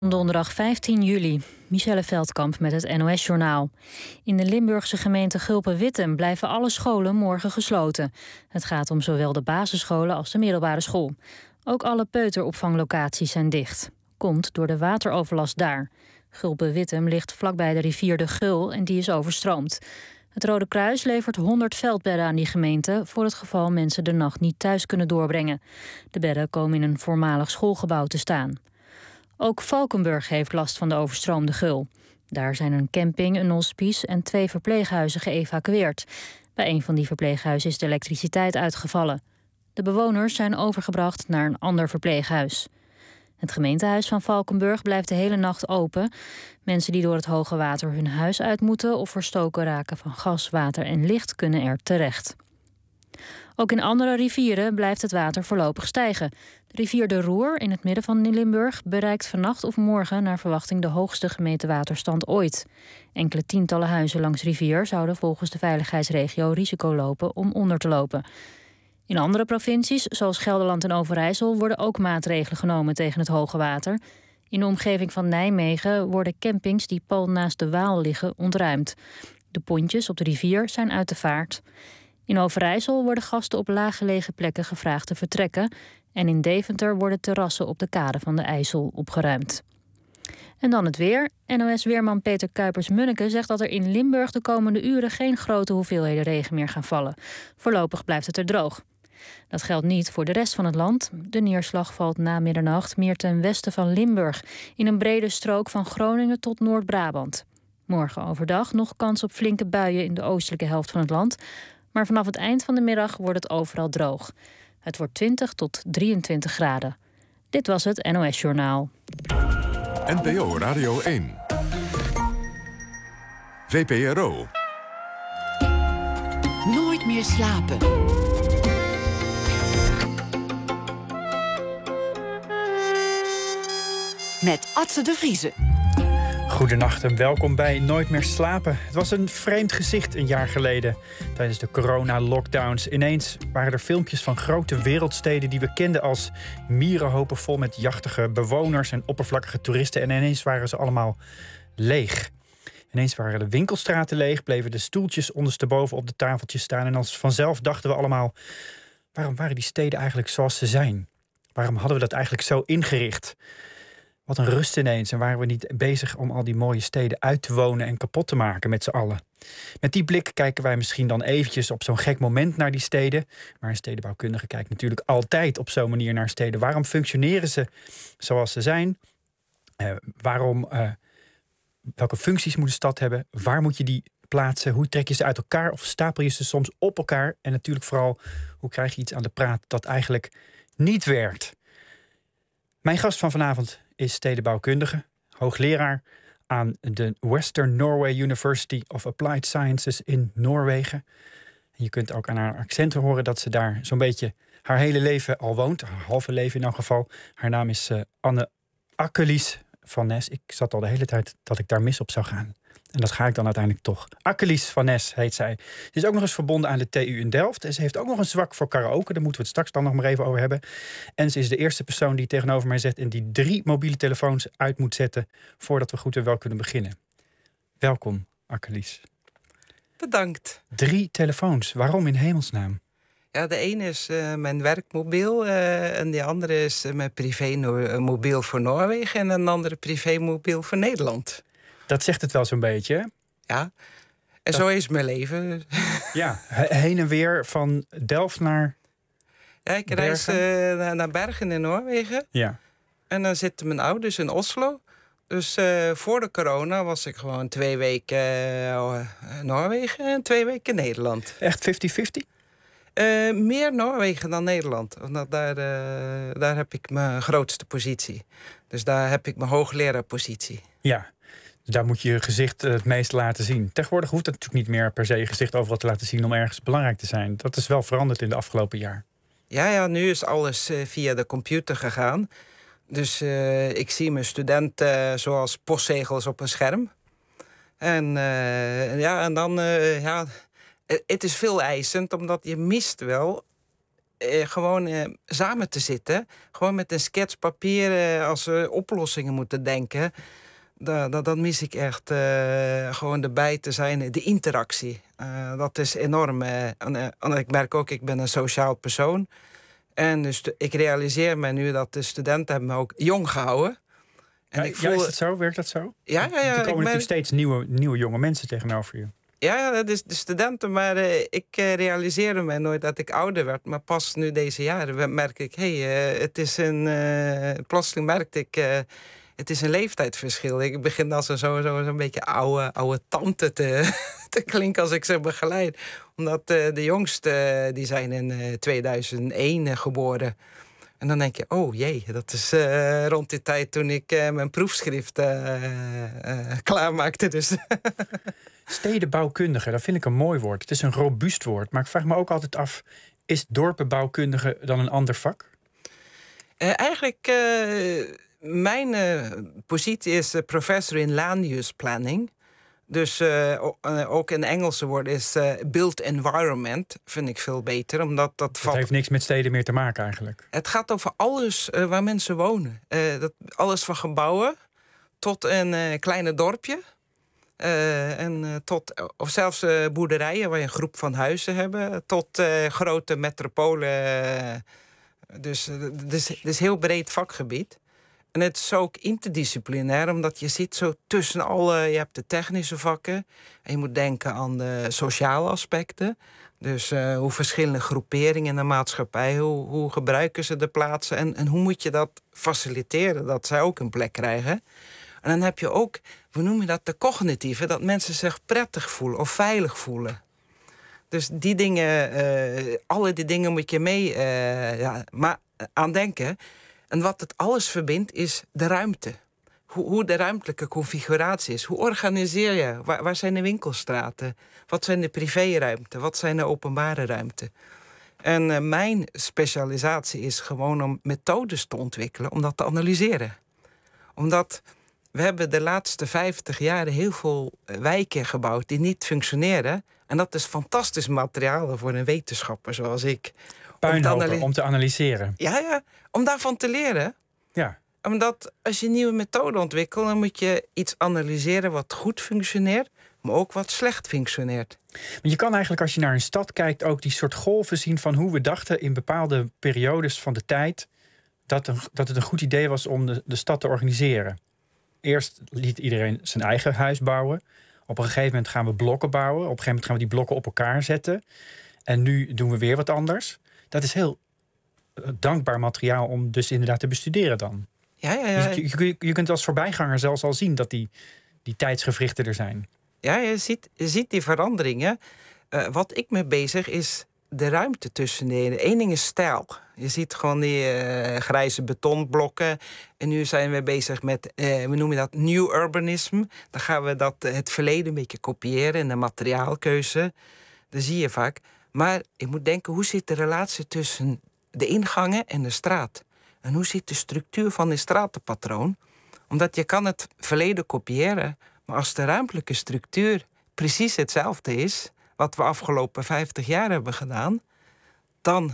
Donderdag 15 juli. Michelle Veldkamp met het NOS-journaal. In de Limburgse gemeente Gulpen-Wittem blijven alle scholen morgen gesloten. Het gaat om zowel de basisscholen als de middelbare school. Ook alle peuteropvanglocaties zijn dicht. Komt door de wateroverlast daar. Gulpen-Wittem ligt vlakbij de rivier de Gul en die is overstroomd. Het Rode Kruis levert 100 veldbedden aan die gemeente voor het geval mensen de nacht niet thuis kunnen doorbrengen. De bedden komen in een voormalig schoolgebouw te staan. Ook Valkenburg heeft last van de overstroomde Gul. Daar zijn een camping, een hospice en 2 verpleeghuizen geëvacueerd. Bij een van die verpleeghuizen is de elektriciteit uitgevallen. De bewoners zijn overgebracht naar een ander verpleeghuis. Het gemeentehuis van Valkenburg blijft de hele nacht open. Mensen die door het hoge water hun huis uit moeten of verstoken raken van gas, water en licht kunnen er terecht. Ook in andere rivieren blijft het water voorlopig stijgen. De rivier de Roer in het midden van Limburg bereikt vannacht of morgen naar verwachting de hoogste gemeten waterstand ooit. Enkele tientallen huizen langs rivier zouden volgens de veiligheidsregio risico lopen om onder te lopen. In andere provincies, zoals Gelderland en Overijssel, worden ook maatregelen genomen tegen het hoge water. In de omgeving van Nijmegen worden campings die pal naast de Waal liggen ontruimd. De pontjes op de rivier zijn uit de vaart. In Overijssel worden gasten op laaggelegen plekken gevraagd te vertrekken. En in Deventer worden terrassen op de kade van de IJssel opgeruimd. En dan het weer. NOS-weerman Peter Kuipers-Munneke zegt dat er in Limburg de komende uren geen grote hoeveelheden regen meer gaan vallen. Voorlopig blijft het er droog. Dat geldt niet voor de rest van het land. De neerslag valt na middernacht meer ten westen van Limburg, in een brede strook van Groningen tot Noord-Brabant. Morgen overdag nog kans op flinke buien in de oostelijke helft van het land. Maar vanaf het eind van de middag wordt het overal droog. Het wordt 20 tot 23 graden. Dit was het NOS-journaal. NPO Radio 1. VPRO. Nooit meer slapen. Met Atze de Vrieze. Goedenacht en welkom bij Nooit meer slapen. Het was een vreemd gezicht een jaar geleden. Tijdens de corona-lockdowns ineens waren er filmpjes van grote wereldsteden die we kenden als mierenhopen vol met jachtige bewoners en oppervlakkige toeristen. En ineens waren ze allemaal leeg. Ineens waren de winkelstraten leeg, bleven de stoeltjes ondersteboven op de tafeltjes staan. En als vanzelf dachten we allemaal, waarom waren die steden eigenlijk zoals ze zijn? Waarom hadden we dat eigenlijk zo ingericht? Wat een rust ineens. En waren we niet bezig om al die mooie steden uit te wonen en kapot te maken met z'n allen? Met die blik kijken wij misschien dan eventjes op zo'n gek moment naar die steden. Maar een stedenbouwkundige kijkt natuurlijk altijd op zo'n manier naar steden. Waarom functioneren ze zoals ze zijn? Welke functies moet een stad hebben? Waar moet je die plaatsen? Hoe trek je ze uit elkaar? Of stapel je ze soms op elkaar? En natuurlijk vooral, hoe krijg je iets aan de praat dat eigenlijk niet werkt? Mijn gast van vanavond is stedenbouwkundige, hoogleraar aan de Western Norway University of Applied Sciences in Noorwegen. En je kunt ook aan haar accent horen dat ze daar zo'n beetje haar hele leven al woont. Haar halve leven in elk geval. Haar naam is Anne Akelies van Nes. Ik zat al de hele tijd dat ik daar mis op zou gaan. En dat ga ik dan uiteindelijk toch. Akelies van Nes heet zij. Ze is ook nog eens verbonden aan de TU in Delft. En ze heeft ook nog een zwak voor karaoke. Daar moeten we het straks dan nog maar even over hebben. En ze is de eerste persoon die tegenover mij zit en die 3 mobiele telefoons uit moet zetten voordat we goed en wel kunnen beginnen. Welkom, Akelies. Bedankt. 3 telefoons. Waarom in hemelsnaam? Ja, de ene is mijn werkmobiel en de andere is mijn privémobiel voor Noorwegen en een andere privémobiel voor Nederland. Dat zegt het wel zo'n beetje, hè? Ja, en zo is mijn leven. Ja, heen en weer van Delft naar Ja, ik reis naar Bergen in Noorwegen. Ja. En dan zitten mijn ouders in Oslo. Dus voor de corona was ik gewoon 2 weken Noorwegen en 2 weken Nederland. Echt 50-50? Meer Noorwegen dan Nederland. Want daar heb ik mijn grootste positie. Dus daar heb ik mijn hoogleraarpositie. Ja. Daar moet je je gezicht het meest laten zien. Tegenwoordig hoeft het natuurlijk niet meer per se je gezicht overal te laten zien om ergens belangrijk te zijn. Dat is wel veranderd in de afgelopen jaar. Ja, nu is alles via de computer gegaan. Dus ik zie mijn studenten zoals postzegels op een scherm. En het is veel eisend, omdat je mist wel gewoon samen te zitten. Gewoon met een sketspapier als oplossingen moeten denken. Dat mis ik echt. Gewoon erbij te zijn. De interactie. Dat is enorm. En ik merk ook, ik ben een sociaal persoon. En dus ik realiseer me nu dat de studenten hebben me ook jong gehouden. En ik voel... is dat zo? Werkt dat zo? Ja. Er komen natuurlijk steeds nieuwe jonge mensen tegenover je. Ja, dat is de studenten. Maar ik realiseerde me nooit dat ik ouder werd. Maar pas nu deze jaren merk ik... het is plotseling merkte ik... het is een leeftijdsverschil. Ik begin als zo'n beetje oude tante te klinken als ik ze begeleid. Omdat de jongste, die zijn in 2001 geboren. En dan denk je, oh jee, dat is rond die tijd toen ik mijn proefschrift klaarmaakte. Dus. Stedenbouwkundige, dat vind ik een mooi woord. Het is een robuust woord. Maar ik vraag me ook altijd af, is dorpenbouwkundige dan een ander vak? Eigenlijk, mijn positie is professor in land use planning. Dus ook een Engelse woord is built environment. Vind ik veel beter, omdat dat heeft niks met steden meer te maken eigenlijk. Het gaat over alles waar mensen wonen. Alles van gebouwen tot een kleine dorpje. Of zelfs boerderijen waar je een groep van huizen hebben. Tot grote metropolen. Dus het is een heel breed vakgebied. En het is ook interdisciplinair, omdat je zit zo tussen alle... Je hebt de technische vakken en je moet denken aan de sociale aspecten. Dus hoe verschillende groeperingen in de maatschappij... hoe gebruiken ze de plaatsen en hoe moet je dat faciliteren... dat zij ook een plek krijgen. En dan heb je ook, hoe noem je dat, de cognitieve... dat mensen zich prettig voelen of veilig voelen. Dus die dingen, alle die dingen moet je mee aan denken... En wat het alles verbindt is de ruimte. Hoe de ruimtelijke configuratie is. Hoe organiseer je? Waar zijn de winkelstraten? Wat zijn de privéruimten? Wat zijn de openbare ruimten? En mijn specialisatie is gewoon om methodes te ontwikkelen... om dat te analyseren. Omdat we hebben de laatste 50 jaar heel veel wijken gebouwd... die niet functioneren. En dat is fantastisch materiaal voor een wetenschapper zoals ik... Puinhopen om te analyseren. Ja, om daarvan te leren. Ja. Omdat als je nieuwe methoden ontwikkelt... dan moet je iets analyseren wat goed functioneert... maar ook wat slecht functioneert. Maar je kan eigenlijk als je naar een stad kijkt... ook die soort golven zien van hoe we dachten... in bepaalde periodes van de tijd... dat het een goed idee was om de stad te organiseren. Eerst liet iedereen zijn eigen huis bouwen. Op een gegeven moment gaan we blokken bouwen. Op een gegeven moment gaan we die blokken op elkaar zetten. En nu doen we weer wat anders... Dat is heel dankbaar materiaal om dus inderdaad te bestuderen dan. Ja. Dus je kunt als voorbijganger zelfs al zien dat die tijdsgewrichten er zijn. Ja, je ziet die veranderingen. Wat ik mee bezig is de ruimte tussen de... Eén ding is stijl. Je ziet gewoon die grijze betonblokken. En nu zijn we bezig met, we noemen dat New Urbanism. Dan gaan we het verleden een beetje kopiëren in de materiaalkeuze. Dat zie je vaak. Maar ik moet denken, hoe zit de relatie tussen de ingangen en de straat? En hoe zit de structuur van dit stratenpatroon? Omdat je kan het verleden kopiëren... maar als de ruimtelijke structuur precies hetzelfde is... wat we afgelopen 50 jaar hebben gedaan... dan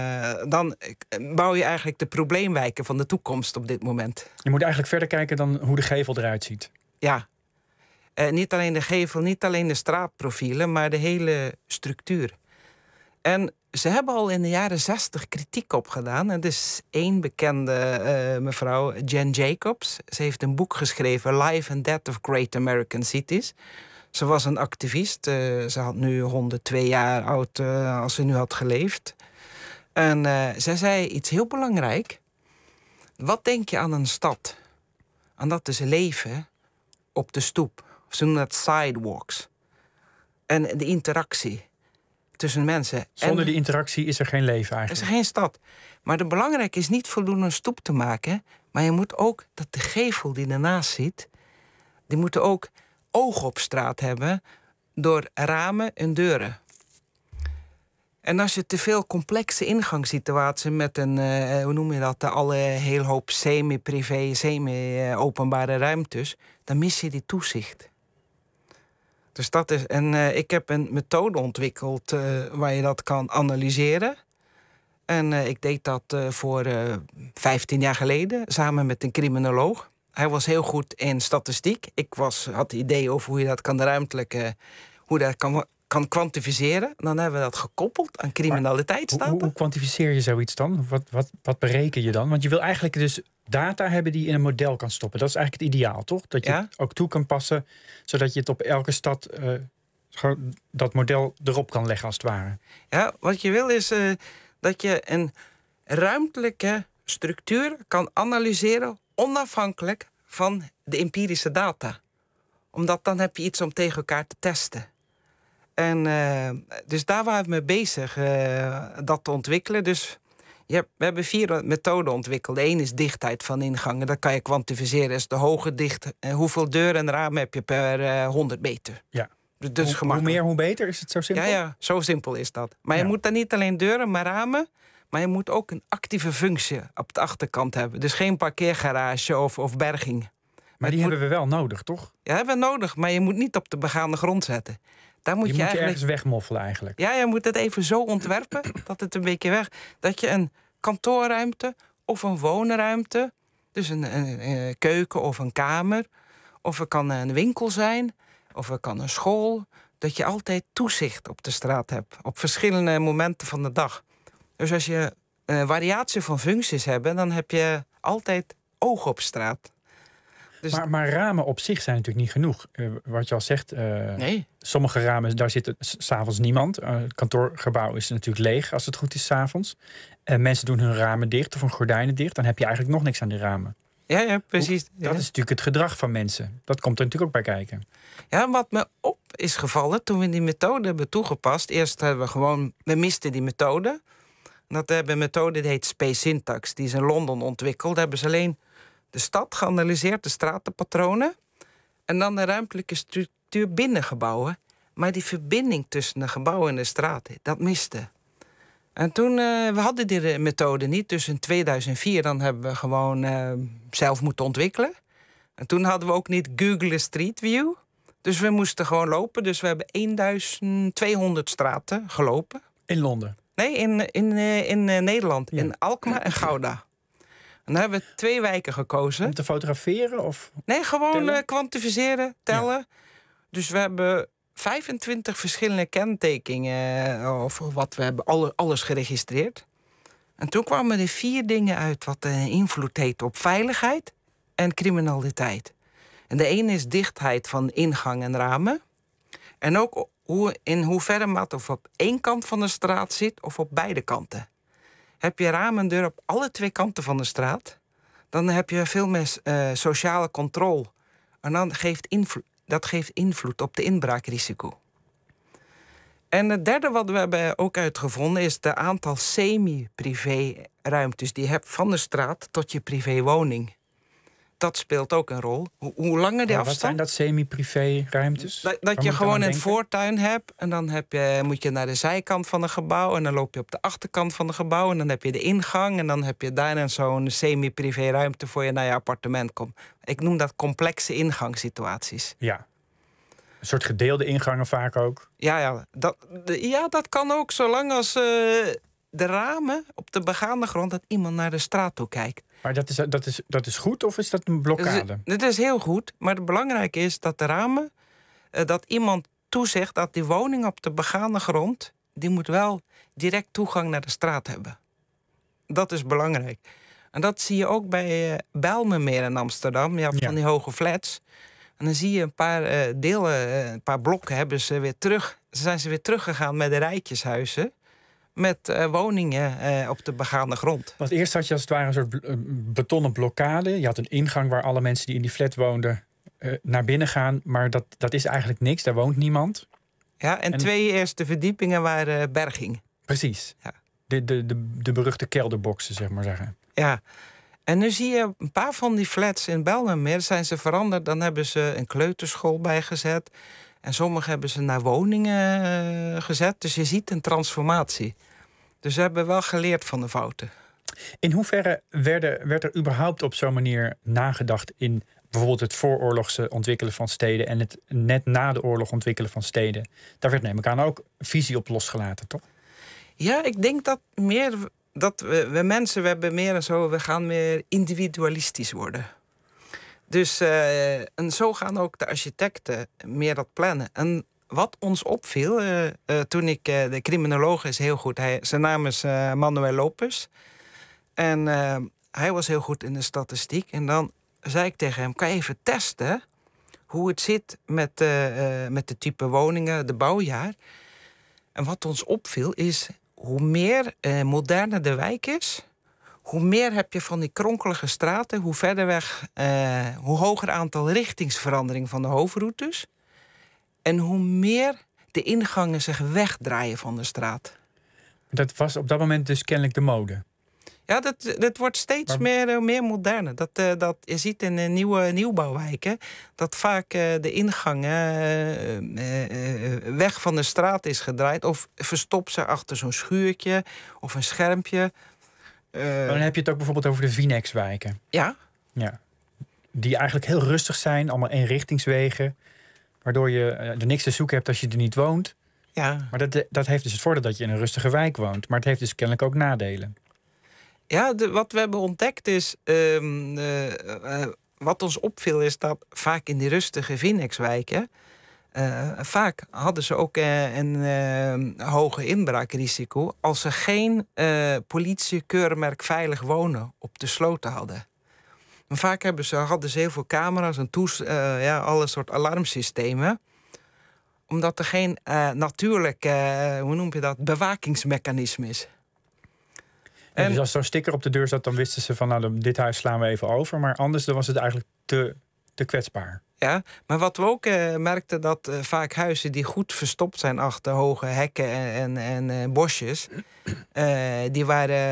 bouw je eigenlijk de probleemwijken van de toekomst op dit moment. Je moet eigenlijk verder kijken dan hoe de gevel eruit ziet. Ja. Niet alleen de gevel, niet alleen de straatprofielen... maar de hele structuur. En ze hebben al in de jaren 60 kritiek opgedaan. Het is één bekende mevrouw, Jen Jacobs. Ze heeft een boek geschreven, Life and Death of Great American Cities. Ze was een activist. Ze had nu 102 jaar oud als ze nu had geleefd. En zij zei iets heel belangrijk. Wat denk je aan een stad? En dat is leven op de stoep. Ze noemen dat sidewalks. En de interactie tussen mensen. Zonder die interactie is er geen leven eigenlijk. Er is geen stad. Maar het belangrijke is niet voldoende een stoep te maken... maar je moet ook dat de gevel die ernaast zit... die moeten ook ogen op straat hebben... door ramen en deuren. En als je te veel complexe ingangssituaties... met een, hoe noem je dat... alle heel hoop semi-privé, semi-openbare ruimtes... dan mis je die toezicht. Dus dat is. En ik heb een methode ontwikkeld waar je dat kan analyseren. En ik deed dat voor 15 jaar geleden, samen met een criminoloog. Hij was heel goed in statistiek. Ik had idee over hoe je dat kan ruimtelijk... hoe dat kan kwantificeren. Dan hebben we dat gekoppeld aan criminaliteitsdata. Hoe kwantificeer je zoiets dan? Wat bereken je dan? Want je wil eigenlijk dus data hebben die je in een model kan stoppen. Dat is eigenlijk het ideaal, toch? Dat je het ook toe kan passen, zodat je het op elke stad... dat model erop kan leggen, als het ware. Ja, wat je wil is dat je een ruimtelijke structuur kan analyseren... onafhankelijk van de empirische data. Omdat dan heb je iets om tegen elkaar te testen. En dus daar waren we mee bezig, dat te ontwikkelen. Dus we hebben 4 methoden ontwikkeld. Eén is dichtheid van ingangen. Dat kan je kwantificeren. Dat is de hoge hoeveel deuren en ramen heb je per 100 meter. Ja. Dus hoe meer, hoe beter? Is het zo simpel? Ja, zo simpel is dat. Maar je moet dan niet alleen deuren, maar ramen... maar je moet ook een actieve functie op de achterkant hebben. Dus geen parkeergarage of berging. Maar die hebben we wel nodig, toch? Ja, hebben we nodig, maar je moet niet op de begaande grond zetten. Daar moet je ergens wegmoffelen eigenlijk. Ja, je moet het even zo ontwerpen dat het een beetje dat je een kantoorruimte of een woonruimte... dus een keuken of een kamer... of het kan een winkel zijn... of het kan een school... dat je altijd toezicht op de straat hebt. Op verschillende momenten van de dag. Dus als je een variatie van functies hebt... dan heb je altijd oog op straat. Dus maar ramen op zich zijn natuurlijk niet genoeg. Wat je al zegt, nee. Sommige ramen, daar zit 's avonds niemand. Het kantoorgebouw is natuurlijk leeg als het goed is 's avonds. Mensen doen hun ramen dicht of hun gordijnen dicht. Dan heb je eigenlijk nog niks aan die ramen. Ja, precies. Dat is natuurlijk het gedrag van mensen. Dat komt er natuurlijk ook bij kijken. Ja, wat me op is gevallen toen we die methode hebben toegepast... eerst hebben we misten die methode. Dat hebben een methode die heet Space Syntax. Die is in Londen ontwikkeld. Daar hebben ze alleen de stad geanalyseerd, de stratenpatronen... en dan de ruimtelijke structuur binnen gebouwen. Maar die verbinding tussen de gebouwen en de straten, dat miste. En toen, we hadden die methode niet, dus in 2004... dan hebben we gewoon zelf moeten ontwikkelen. En toen hadden we ook niet Google Street View. Dus we moesten gewoon lopen. Dus we hebben 1200 straten gelopen. In Londen? Nee, in Nederland. Ja. In Alkmaar en Gouda. En daar hebben we 2 wijken gekozen. Om te fotograferen? Of Nee, gewoon tellen? Kwantificeren, tellen. Ja. Dus we hebben 25 verschillende kentekingen... of wat we hebben, alles geregistreerd. En toen kwamen er 4 dingen uit... wat invloed heeft op veiligheid en criminaliteit. En de ene is dichtheid van ingang en ramen. En ook in hoeverre maar of op 1 kant van de straat zit... of op beide kanten. Heb je ramen en deur op alle 2 kanten van de straat... dan heb je veel meer sociale controle. En dan dat geeft invloed op de inbraakrisico. En het derde wat we hebben ook uitgevonden... is de aantal semi-privé-ruimtes die je hebt... van de straat tot je privéwoning. Dat speelt ook een rol. Hoe langer die afstand... Wat zijn dat semi-privé-ruimtes? Dat je gewoon een voortuin hebt... en dan moet je naar de zijkant van een gebouw... en dan loop je op de achterkant van het gebouw... en dan heb je de ingang... en dan heb je daarna zo'n semi-privé-ruimte... voor je naar je appartement komt. Ik noem dat complexe ingangssituaties. Ja. Een soort gedeelde ingangen vaak ook. Ja, dat kan ook, zolang als de ramen op de begaande grond... dat iemand naar de straat toe kijkt. Maar dat is goed of is dat een blokkade? Het is heel goed, maar het belangrijke is dat de ramen... dat iemand toezegt dat die woning op de begaande grond... die moet wel direct toegang naar de straat hebben. Dat is belangrijk. En dat zie je ook bij Bijlmermeer in Amsterdam. Je hebt van die hoge flats. En dan zie je een paar een paar blokken zijn ze weer teruggegaan met de rijtjeshuizen... met woningen op de begaande grond. Want eerst had je als het ware een soort betonnen blokkade. Je had een ingang waar alle mensen die in die flat woonden... naar binnen gaan, maar dat is eigenlijk niks. Daar woont niemand. Ja, en 2 eerste verdiepingen waren berging. Precies. Ja. De beruchte kelderboxen, zeg maar zeggen. Ja. En nu zie je een paar van die flats in Bijlmermeer... zijn ze veranderd. Dan hebben ze een kleuterschool bijgezet... En sommige hebben ze naar woningen gezet. Dus je ziet een transformatie. Dus we hebben wel geleerd van de fouten. In hoeverre werd er überhaupt op zo'n manier nagedacht... in bijvoorbeeld het vooroorlogse ontwikkelen van steden... en het net na de oorlog ontwikkelen van steden? Daar werd neem ik aan ook visie op losgelaten, toch? Ja, ik denk dat meer dat we mensen, we hebben meer en zo, we gaan meer individualistisch worden. Dus en zo gaan ook de architecten meer dat plannen. En wat ons opviel, toen ik... de criminoloog is heel goed. Zijn naam is Manuel Lopez. En hij was heel goed in de statistiek. En dan zei ik tegen hem, kan je even testen hoe het zit met de type woningen, de bouwjaar. En wat ons opviel is, hoe meer moderner de wijk is, hoe meer heb je van die kronkelige straten, hoe verder weg, hoe hoger aantal richtingsverandering van de hoofdroutes. En hoe meer de ingangen zich wegdraaien van de straat. Dat was op dat moment dus kennelijk de mode. Ja, dat wordt steeds meer moderne. Dat je ziet in de nieuwbouwwijken dat vaak de ingang weg van de straat is gedraaid. Of verstopt ze achter zo'n schuurtje of een schermpje. Dan heb je het ook bijvoorbeeld over de Vinex-wijken. Ja. Die eigenlijk heel rustig zijn, allemaal eenrichtingswegen. Waardoor je er niks te zoeken hebt als je er niet woont. Ja. Maar dat heeft dus het voordeel dat je in een rustige wijk woont. Maar het heeft dus kennelijk ook nadelen. Ja, wat we hebben ontdekt is... wat ons opviel is dat vaak in die rustige Vinex-wijken... vaak hadden ze ook een hoge inbraakrisico... als ze geen politie-keurmerk veilig wonen op de sloten hadden. Maar vaak hadden ze heel veel camera's en alle soort alarmsystemen. Omdat er geen natuurlijk, hoe noem je dat, bewakingsmechanisme is. Ja, dus als zo'n sticker op de deur zat, dan wisten ze van... nou, dit huis slaan we even over. Maar anders dan was het eigenlijk te kwetsbaar. Ja, maar wat we ook merkten, dat vaak huizen die goed verstopt zijn... achter hoge hekken en bosjes... die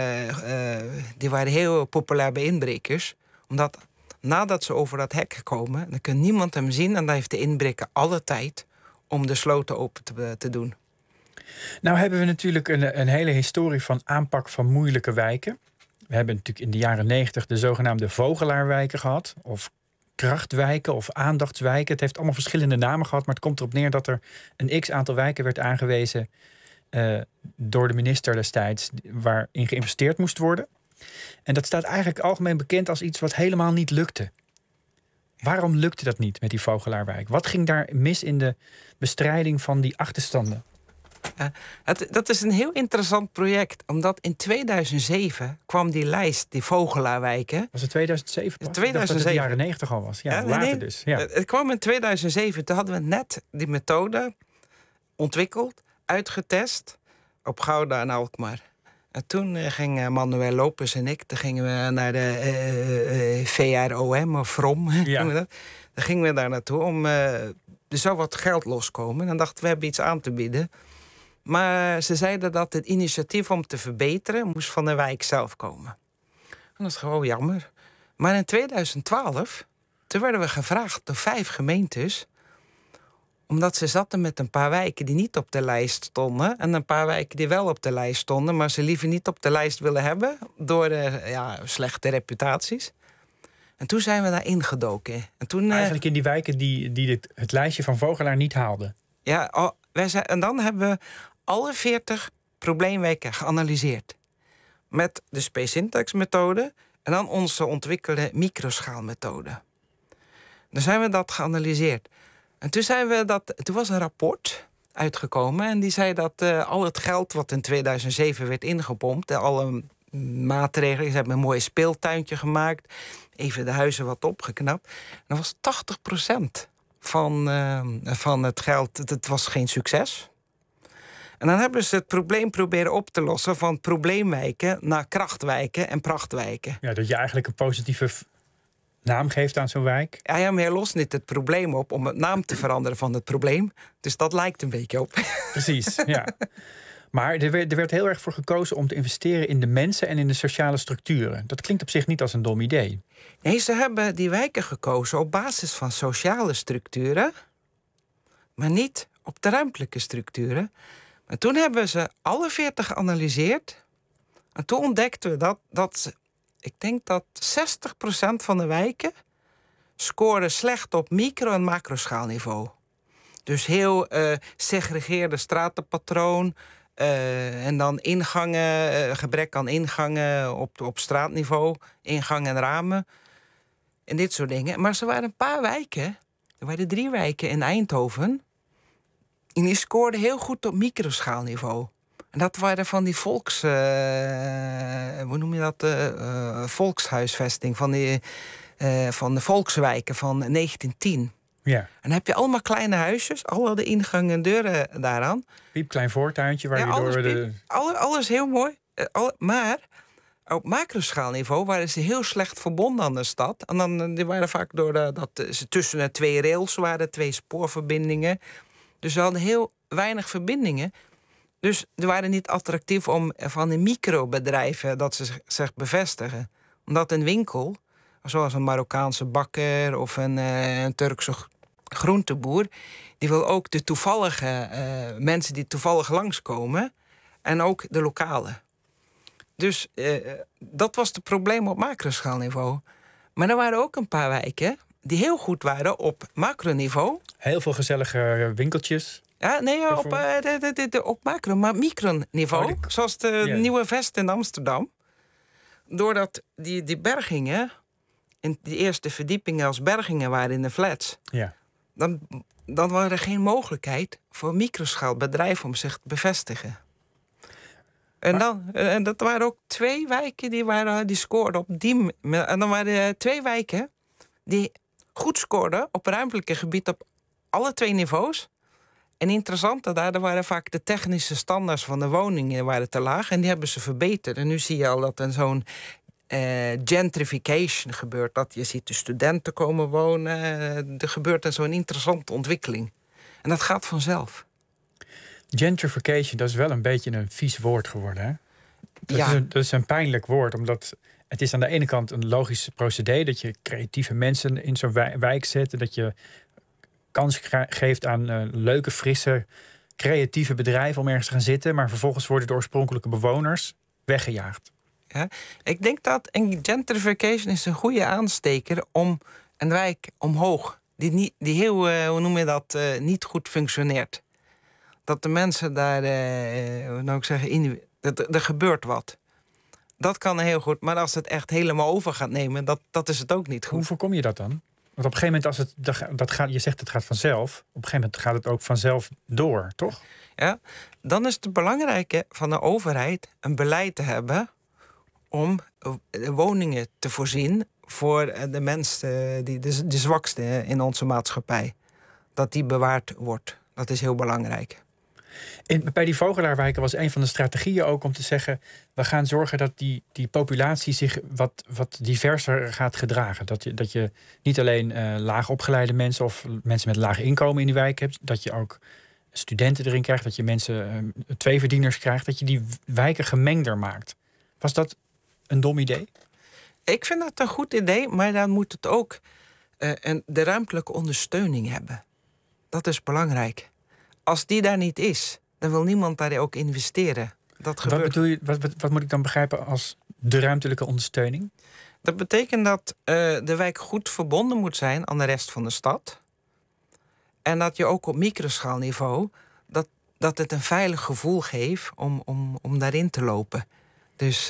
waren heel populair bij inbrekers. Omdat nadat ze over dat hek komen... dan kan niemand hem zien en dan heeft de inbreker alle tijd... om de sloten open te doen. Nou hebben we natuurlijk een hele historie van aanpak van moeilijke wijken. We hebben natuurlijk in de jaren 90 de zogenaamde vogelaarwijken gehad. Of krachtwijken of aandachtswijken. Het heeft allemaal verschillende namen gehad. Maar het komt erop neer dat er een x-aantal wijken werd aangewezen... door de minister destijds, waarin geïnvesteerd moest worden. En dat staat eigenlijk algemeen bekend als iets wat helemaal niet lukte. Waarom lukte dat niet met die vogelaarwijk? Wat ging daar mis in de bestrijding van die achterstanden? Dat is een heel interessant project. Omdat in 2007 kwam die lijst, die vogelaarwijken... Was het 2007 pas? 2007. Ik dacht dat het de jaren 90 al was. Ja, later dus. Ja. Het kwam in 2007. Toen hadden we net die methode ontwikkeld, uitgetest... op Gouda en Alkmaar. En toen ging Manuel Lopez en ik... gingen we naar de VROM of VROM. Ja. Dan gingen we daar naartoe om... er zou wat geld loskomen. En dan dachten we hebben iets aan te bieden... Maar ze zeiden dat het initiatief om te verbeteren... moest van de wijk zelf komen. En dat is gewoon jammer. Maar in 2012, toen werden we gevraagd door 5 gemeentes... omdat ze zaten met een paar wijken die niet op de lijst stonden... en een paar wijken die wel op de lijst stonden... maar ze liever niet op de lijst willen hebben... door slechte reputaties. En toen zijn we daar ingedoken. En toen, eigenlijk in die wijken die het lijstje van Vogelaar niet haalden. Ja, en dan hebben we alle 40 probleemwijken geanalyseerd. Met de Space-Syntax-methode en dan onze ontwikkelde microschaalmethode. Dan zijn we dat geanalyseerd. En toen was een rapport uitgekomen en die zei dat al het geld wat in 2007 werd ingepompt... alle maatregelen, ze hebben een mooi speeltuintje gemaakt... even de huizen wat opgeknapt. En dat was 80% van het geld, het was geen succes. En dan hebben ze het probleem proberen op te lossen... van probleemwijken naar krachtwijken en prachtwijken. Ja, dat je eigenlijk een positieve naam geeft aan zo'n wijk. Ja, maar je lost niet het probleem op om het naam te veranderen van het probleem. Dus dat lijkt een beetje op. Precies, ja. Maar er werd heel erg voor gekozen om te investeren in de mensen... en in de sociale structuren. Dat klinkt op zich niet als een dom idee. Nee, ze hebben die wijken gekozen op basis van sociale structuren... maar niet op de ruimtelijke structuren. Maar toen hebben ze alle 40 geanalyseerd... en toen ontdekten we ik denk dat 60% van de wijken... scoren slecht op micro- en macroschaalniveau. Dus heel segregeerde stratenpatroon... En dan ingangen, gebrek aan ingangen op straatniveau, ingangen en ramen. En dit soort dingen. Maar er waren een paar wijken, er waren 3 wijken in Eindhoven. En die scoorden heel goed op microschaalniveau. En dat waren van die volkshuisvesting, van de volkswijken van 1910. Ja. En dan heb je allemaal kleine huisjes, alle de ingangen en deuren daaraan. Piepklein voortuintje waar je alles door de... alles heel mooi. Maar op macroschaalniveau waren ze heel slecht verbonden aan de stad. En dan die waren vaak dat ze tussen de 2 rails waren, 2 spoorverbindingen. Dus ze hadden heel weinig verbindingen. Dus ze waren niet attractief om van de microbedrijven dat ze zich bevestigen. Omdat een winkel, zoals een Marokkaanse bakker of een Turkse groenteboer, die wil ook de toevallige mensen die toevallig langskomen en ook de lokale. Dus dat was het probleem op macroschaalniveau. Maar er waren ook een paar wijken die heel goed waren op macroniveau. Heel veel gezellige winkeltjes. Ja, nee, op macro, maar microniveau. Zoals de Nieuwe Vest in Amsterdam. Doordat die bergingen, in die eerste verdiepingen als bergingen waren in de flats, Ja. dan was er geen mogelijkheid voor microschaalbedrijven om zich te bevestigen. En dat waren ook 2 wijken die scoorden op die. En dan waren er 2 wijken die goed scoorden op ruimtelijke gebied op alle 2 niveaus. En interessant, daar waren vaak de technische standaards van de woningen waren te laag. En die hebben ze verbeterd. En nu zie je al dat er zo'n gentrification gebeurt. Dat je ziet de studenten komen wonen. Er gebeurt zo'n interessante ontwikkeling. En dat gaat vanzelf. Gentrification, dat is wel een beetje een vies woord geworden, hè? Dat is een pijnlijk woord, omdat het is aan de ene kant een logisch procedé dat je creatieve mensen in zo'n wijk zet, dat je kans geeft aan leuke, frisse, creatieve bedrijven om ergens te gaan zitten, maar vervolgens worden de oorspronkelijke bewoners weggejaagd. Ja, ik denk dat gentrification is een goede aansteker om een wijk omhoog, die heel, niet goed functioneert. Dat de mensen daar, er gebeurt wat. Dat kan heel goed, maar als het echt helemaal over gaat nemen, dat is het ook niet goed. Hoe voorkom je dat dan? Want op een gegeven moment, je zegt het gaat vanzelf. Op een gegeven moment gaat het ook vanzelf door, toch? Ja, dan is het belangrijke van de overheid een beleid te hebben om woningen te voorzien voor de mensen, de zwakste in onze maatschappij. Dat die bewaard wordt. Dat is heel belangrijk. Bij die vogelaarwijken was een van de strategieën ook om te zeggen, we gaan zorgen dat die populatie zich wat diverser gaat gedragen. Dat je niet alleen laag opgeleide mensen of mensen met laag inkomen in die wijk hebt, dat je ook studenten erin krijgt, dat je mensen 2 verdieners krijgt, dat je die wijken gemengder maakt. Was dat een dom idee? Ik vind dat een goed idee, maar dan moet het ook de ruimtelijke ondersteuning hebben. Dat is belangrijk. Als die daar niet is, dan wil niemand daar ook investeren. Dat gebeurt. Wat bedoel je? Wat moet ik dan begrijpen als de ruimtelijke ondersteuning? Dat betekent dat de wijk goed verbonden moet zijn aan de rest van de stad. En dat je ook op microschaalniveau dat het een veilig gevoel geeft om daarin te lopen. Dus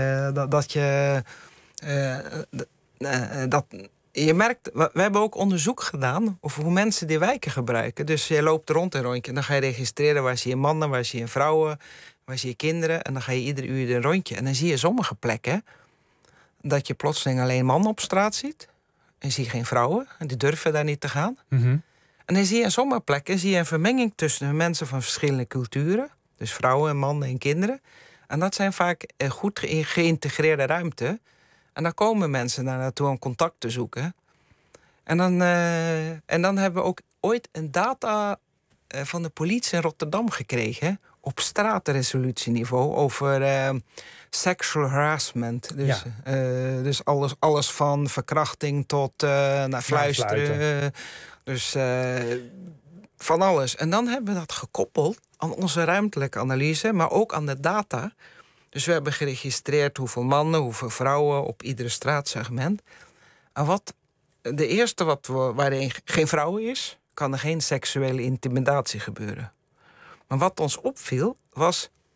je merkt, we hebben ook onderzoek gedaan over hoe mensen die wijken gebruiken. Dus je loopt rond een rondje en dan ga je registreren waar zie je mannen, waar zie je vrouwen, waar zie je kinderen. En dan ga je ieder uur een rondje. En dan zie je sommige plekken dat je plotseling alleen mannen op straat ziet. En zie je geen vrouwen. En die durven daar niet te gaan. Mm-hmm. En dan zie je op sommige plekken een vermenging tussen mensen van verschillende culturen. Dus vrouwen en mannen en kinderen. En dat zijn vaak goed geïntegreerde ruimte. En daar komen mensen daar naartoe om contact te zoeken. En dan hebben we ook ooit een data van de politie in Rotterdam gekregen op straatresolutieniveau over sexual harassment. Dus alles van verkrachting tot fluisteren. Dus van alles. En dan hebben we dat gekoppeld aan onze ruimtelijke analyse, maar ook aan de data. Dus we hebben geregistreerd hoeveel mannen, hoeveel vrouwen op iedere straatsegment. En de eerste waarin geen vrouw is, kan er geen seksuele intimidatie gebeuren. Maar wat ons opviel, was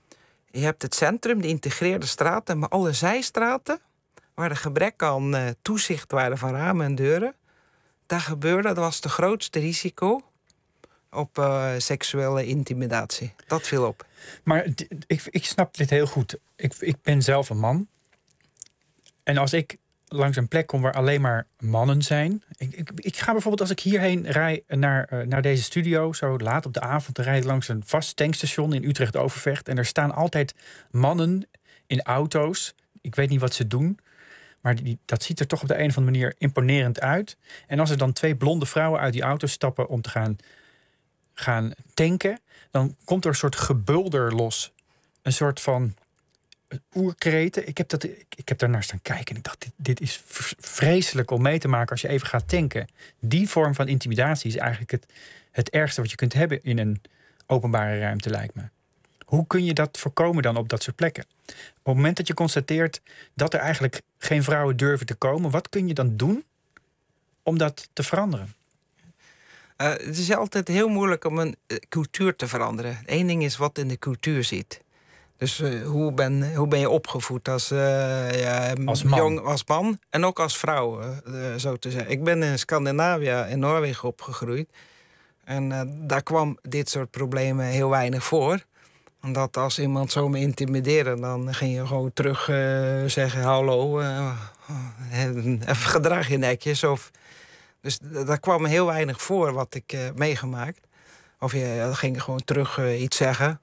Je hebt het centrum, de integreerde straten, maar alle zijstraten, waar er gebrek aan toezicht waren van ramen en deuren, dat was het grootste risico op seksuele intimidatie. Dat viel op. Maar ik snap dit heel goed. Ik ben zelf een man. En als ik langs een plek kom waar alleen maar mannen zijn. Ik ga bijvoorbeeld, als ik hierheen rij naar deze studio, zo laat op de avond, dan rijd ik langs een vast tankstation in Utrecht-Overvecht. En er staan altijd mannen in auto's. Ik weet niet wat ze doen. Maar dat ziet er toch op de een of andere manier imponerend uit. En als er dan 2 blonde vrouwen uit die auto stappen om te gaan tanken, dan komt er een soort gebulder los. Een soort van oerkreten. Ik heb daarnaar staan kijken en ik dacht, dit is vreselijk om mee te maken als je even gaat tanken. Die vorm van intimidatie is eigenlijk het ergste wat je kunt hebben in een openbare ruimte, lijkt me. Hoe kun je dat voorkomen dan op dat soort plekken? Op het moment dat je constateert dat er eigenlijk geen vrouwen durven te komen, wat kun je dan doen om dat te veranderen? Het is altijd heel moeilijk om een cultuur te veranderen. Eén ding is wat in de cultuur zit. Dus hoe ben je opgevoed als man. Jong, als man en ook als vrouw, zo te zeggen. Ik ben in Scandinavië, in Noorwegen opgegroeid. En daar kwam dit soort problemen heel weinig voor. Omdat als iemand zo me intimideerde, dan ging je gewoon terug zeggen, hallo, even gedrag je netjes. Dus daar kwam heel weinig voor wat ik meegemaakt. Of je ging gewoon terug iets zeggen.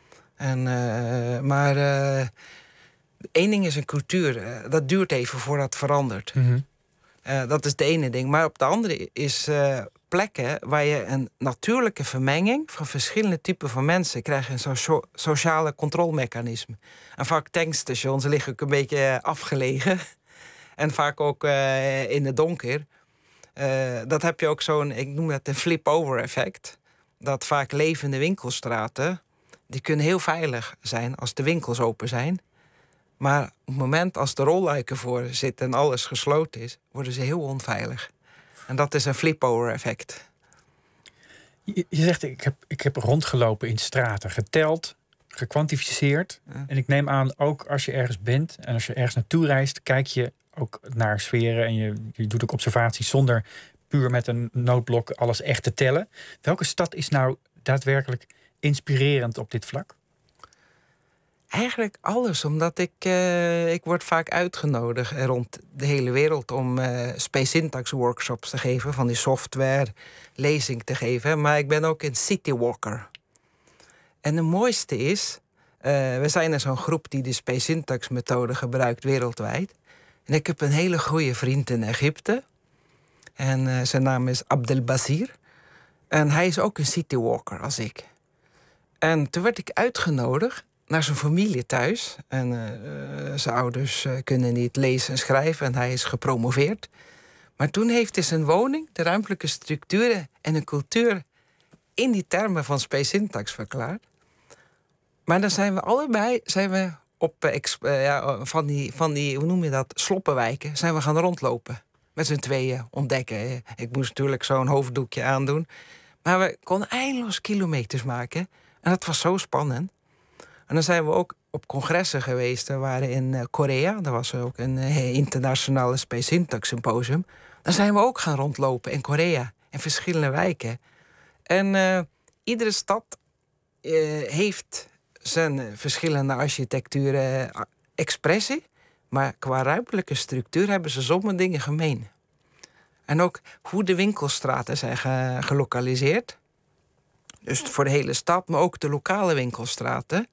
Maar één ding is een cultuur. Dat duurt even voordat het verandert. Mm-hmm. Dat is het ene ding. Maar op de andere is plekken waar je een natuurlijke vermenging van verschillende typen van mensen krijgt, een sociale controlemechanisme. En vaak tankstations liggen ook een beetje afgelegen. En vaak ook in het donker. Dat heb je ook zo'n, ik noem dat een flip-over effect. Dat vaak levende winkelstraten, die kunnen heel veilig zijn als de winkels open zijn. Maar op het moment als de rolluiken voor zitten en alles gesloten is, worden ze heel onveilig. En dat is een flip-over effect. Je zegt, ik heb rondgelopen in straten, geteld, gekwantificeerd. Ja. En ik neem aan, ook als je ergens bent en als je ergens naartoe reist, kijk je ook naar sferen en je doet ook observaties zonder puur met een noodblok alles echt te tellen. Welke stad is nou daadwerkelijk inspirerend op dit vlak? Eigenlijk alles, omdat ik word vaak uitgenodigd rond de hele wereld om space syntax workshops te geven, van die software, lezing te geven. Maar ik ben ook een citywalker. En de mooiste is, we zijn er zo'n groep die de space syntax methode gebruikt wereldwijd. En ik heb een hele goede vriend in Egypte. En zijn naam is Abdelbazir. En hij is ook een citywalker als ik. En toen werd ik uitgenodigd naar zijn familie thuis. En zijn ouders kunnen niet lezen en schrijven. En hij is gepromoveerd. Maar toen heeft hij zijn woning, de ruimtelijke structuren en een cultuur in die termen van space syntax verklaard. Maar dan zijn we allebei op van die, hoe noem je dat, sloppenwijken, zijn we gaan rondlopen. Met z'n tweeën ontdekken. Ik moest natuurlijk zo'n hoofddoekje aandoen. Maar we konden eindeloos kilometers maken. En dat was zo spannend. En dan zijn we ook op congressen geweest. We waren in Korea. Daar was ook een internationale space syntax symposium. Dan zijn we ook gaan rondlopen in Korea. In verschillende wijken. En iedere stad heeft zijn verschillende architectuur expressie. Maar qua ruimtelijke structuur hebben ze sommige dingen gemeen. En ook hoe de winkelstraten zijn gelokaliseerd. Dus voor de hele stad, maar ook de lokale winkelstraten.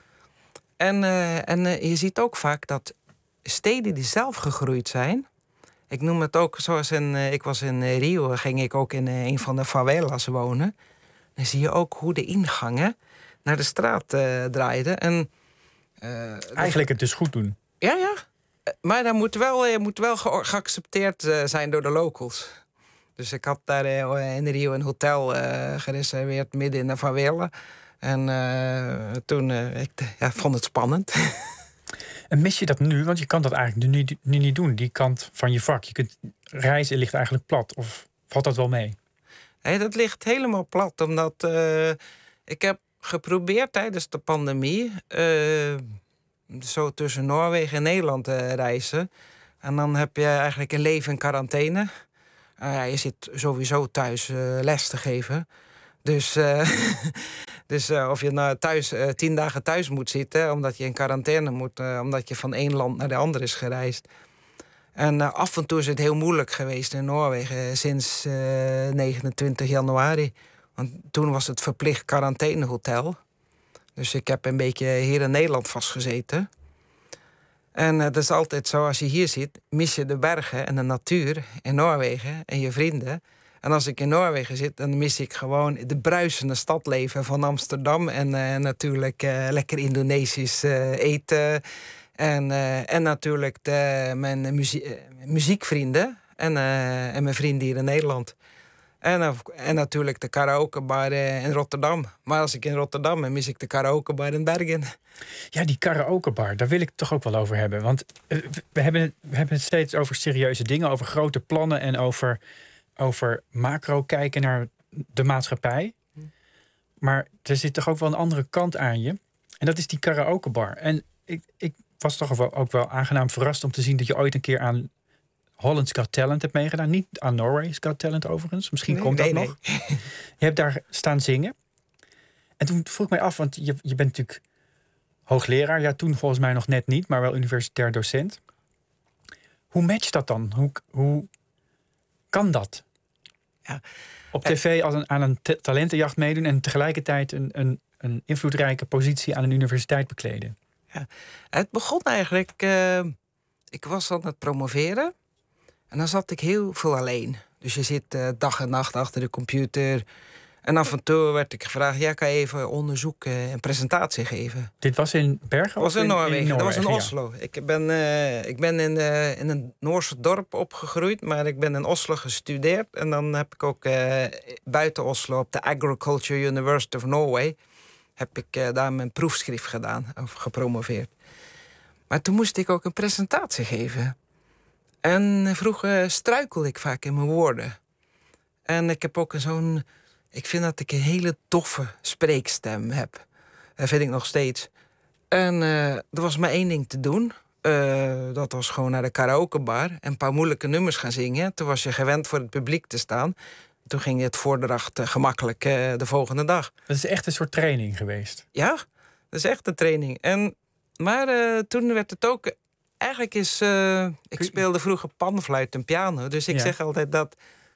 En je ziet ook vaak dat steden die zelf gegroeid zijn. Ik noem het ook zoals ik was in Rio, ging ik ook in een van de favelas wonen. Dan zie je ook hoe de ingangen naar de straat draaiden. En, eigenlijk het dus goed doen. Ja. Maar dan moet wel geaccepteerd zijn door de locals. Dus ik had daar in Rio een hotel gereserveerd midden in de favela. En toen ik vond het spannend. En mis je dat nu? Want je kan dat eigenlijk nu niet doen. Die kant van je vak. Je kunt reizen ligt eigenlijk plat. Of valt dat wel mee? Nee, dat ligt helemaal plat. Omdat ik heb geprobeerd tijdens de pandemie. Zo tussen Noorwegen en Nederland reizen. En dan heb je eigenlijk een leven in quarantaine. Je zit sowieso thuis les te geven. Dus, of je nou thuis 10 dagen thuis moet zitten, omdat je in quarantaine moet, omdat je van één land naar de ander is gereisd. En af en toe is het heel moeilijk geweest in Noorwegen sinds 29 januari. Want toen was het verplicht quarantainehotel. Dus ik heb een beetje hier in Nederland vastgezeten. En dat is altijd zo, als je hier zit, mis je de bergen en de natuur in Noorwegen en je vrienden. En als ik in Noorwegen zit, dan mis ik gewoon de bruisende stadleven van Amsterdam. En natuurlijk lekker Indonesisch eten. En natuurlijk mijn muziekvrienden en mijn vrienden hier in Nederland. En natuurlijk de karaokebar in Rotterdam. Maar als ik in Rotterdam ben, mis ik de karaokebar in Bergen. Ja, die karaokebar, daar wil ik het toch ook wel over hebben. Want we hebben het steeds over serieuze dingen, over grote plannen en over macro kijken naar de maatschappij. Maar er zit toch ook wel een andere kant aan je. En dat is die karaokebar. En ik was toch ook wel aangenaam verrast om te zien dat je ooit een keer aan Holland's Got Talent hebt meegedaan. Niet aan Norway's Got Talent overigens. Misschien komt dat nog. Je hebt daar staan zingen. En toen vroeg ik mij af, want je bent natuurlijk hoogleraar. Ja, toen volgens mij nog net niet, maar wel universitair docent. Hoe matcht dat dan? Hoe kan dat? Ja. Op tv aan een talentenjacht meedoen en tegelijkertijd een invloedrijke positie aan een universiteit bekleden. Ja. Het begon eigenlijk, ik was aan het promoveren en dan zat ik heel veel alleen. Dus je zit dag en nacht achter de computer. En af en toe werd ik gevraagd, ja, kan je even onderzoek en presentatie geven? Dit was in Bergen? Dat was in Noorwegen. Dat was in ja. Oslo. Ik ben in een Noorse dorp opgegroeid, maar ik ben in Oslo gestudeerd. En dan heb ik ook buiten Oslo op de Agriculture University of Norway heb ik daar mijn proefschrift gedaan, of gepromoveerd. Maar toen moest ik ook een presentatie geven. En vroeger struikel ik vaak in mijn woorden. En ik heb ook ik vind dat ik een hele toffe spreekstem heb. Dat vind ik nog steeds. En er was maar één ding te doen. Dat was gewoon naar de karaokebar en een paar moeilijke nummers gaan zingen. Toen was je gewend voor het publiek te staan. Toen ging het voordracht gemakkelijk de volgende dag. Dat is echt een soort training geweest. Ja, dat is echt een training. Maar toen werd het ook... Eigenlijk is... ik speelde vroeger panfluit en piano. Dus ik zeg altijd dat...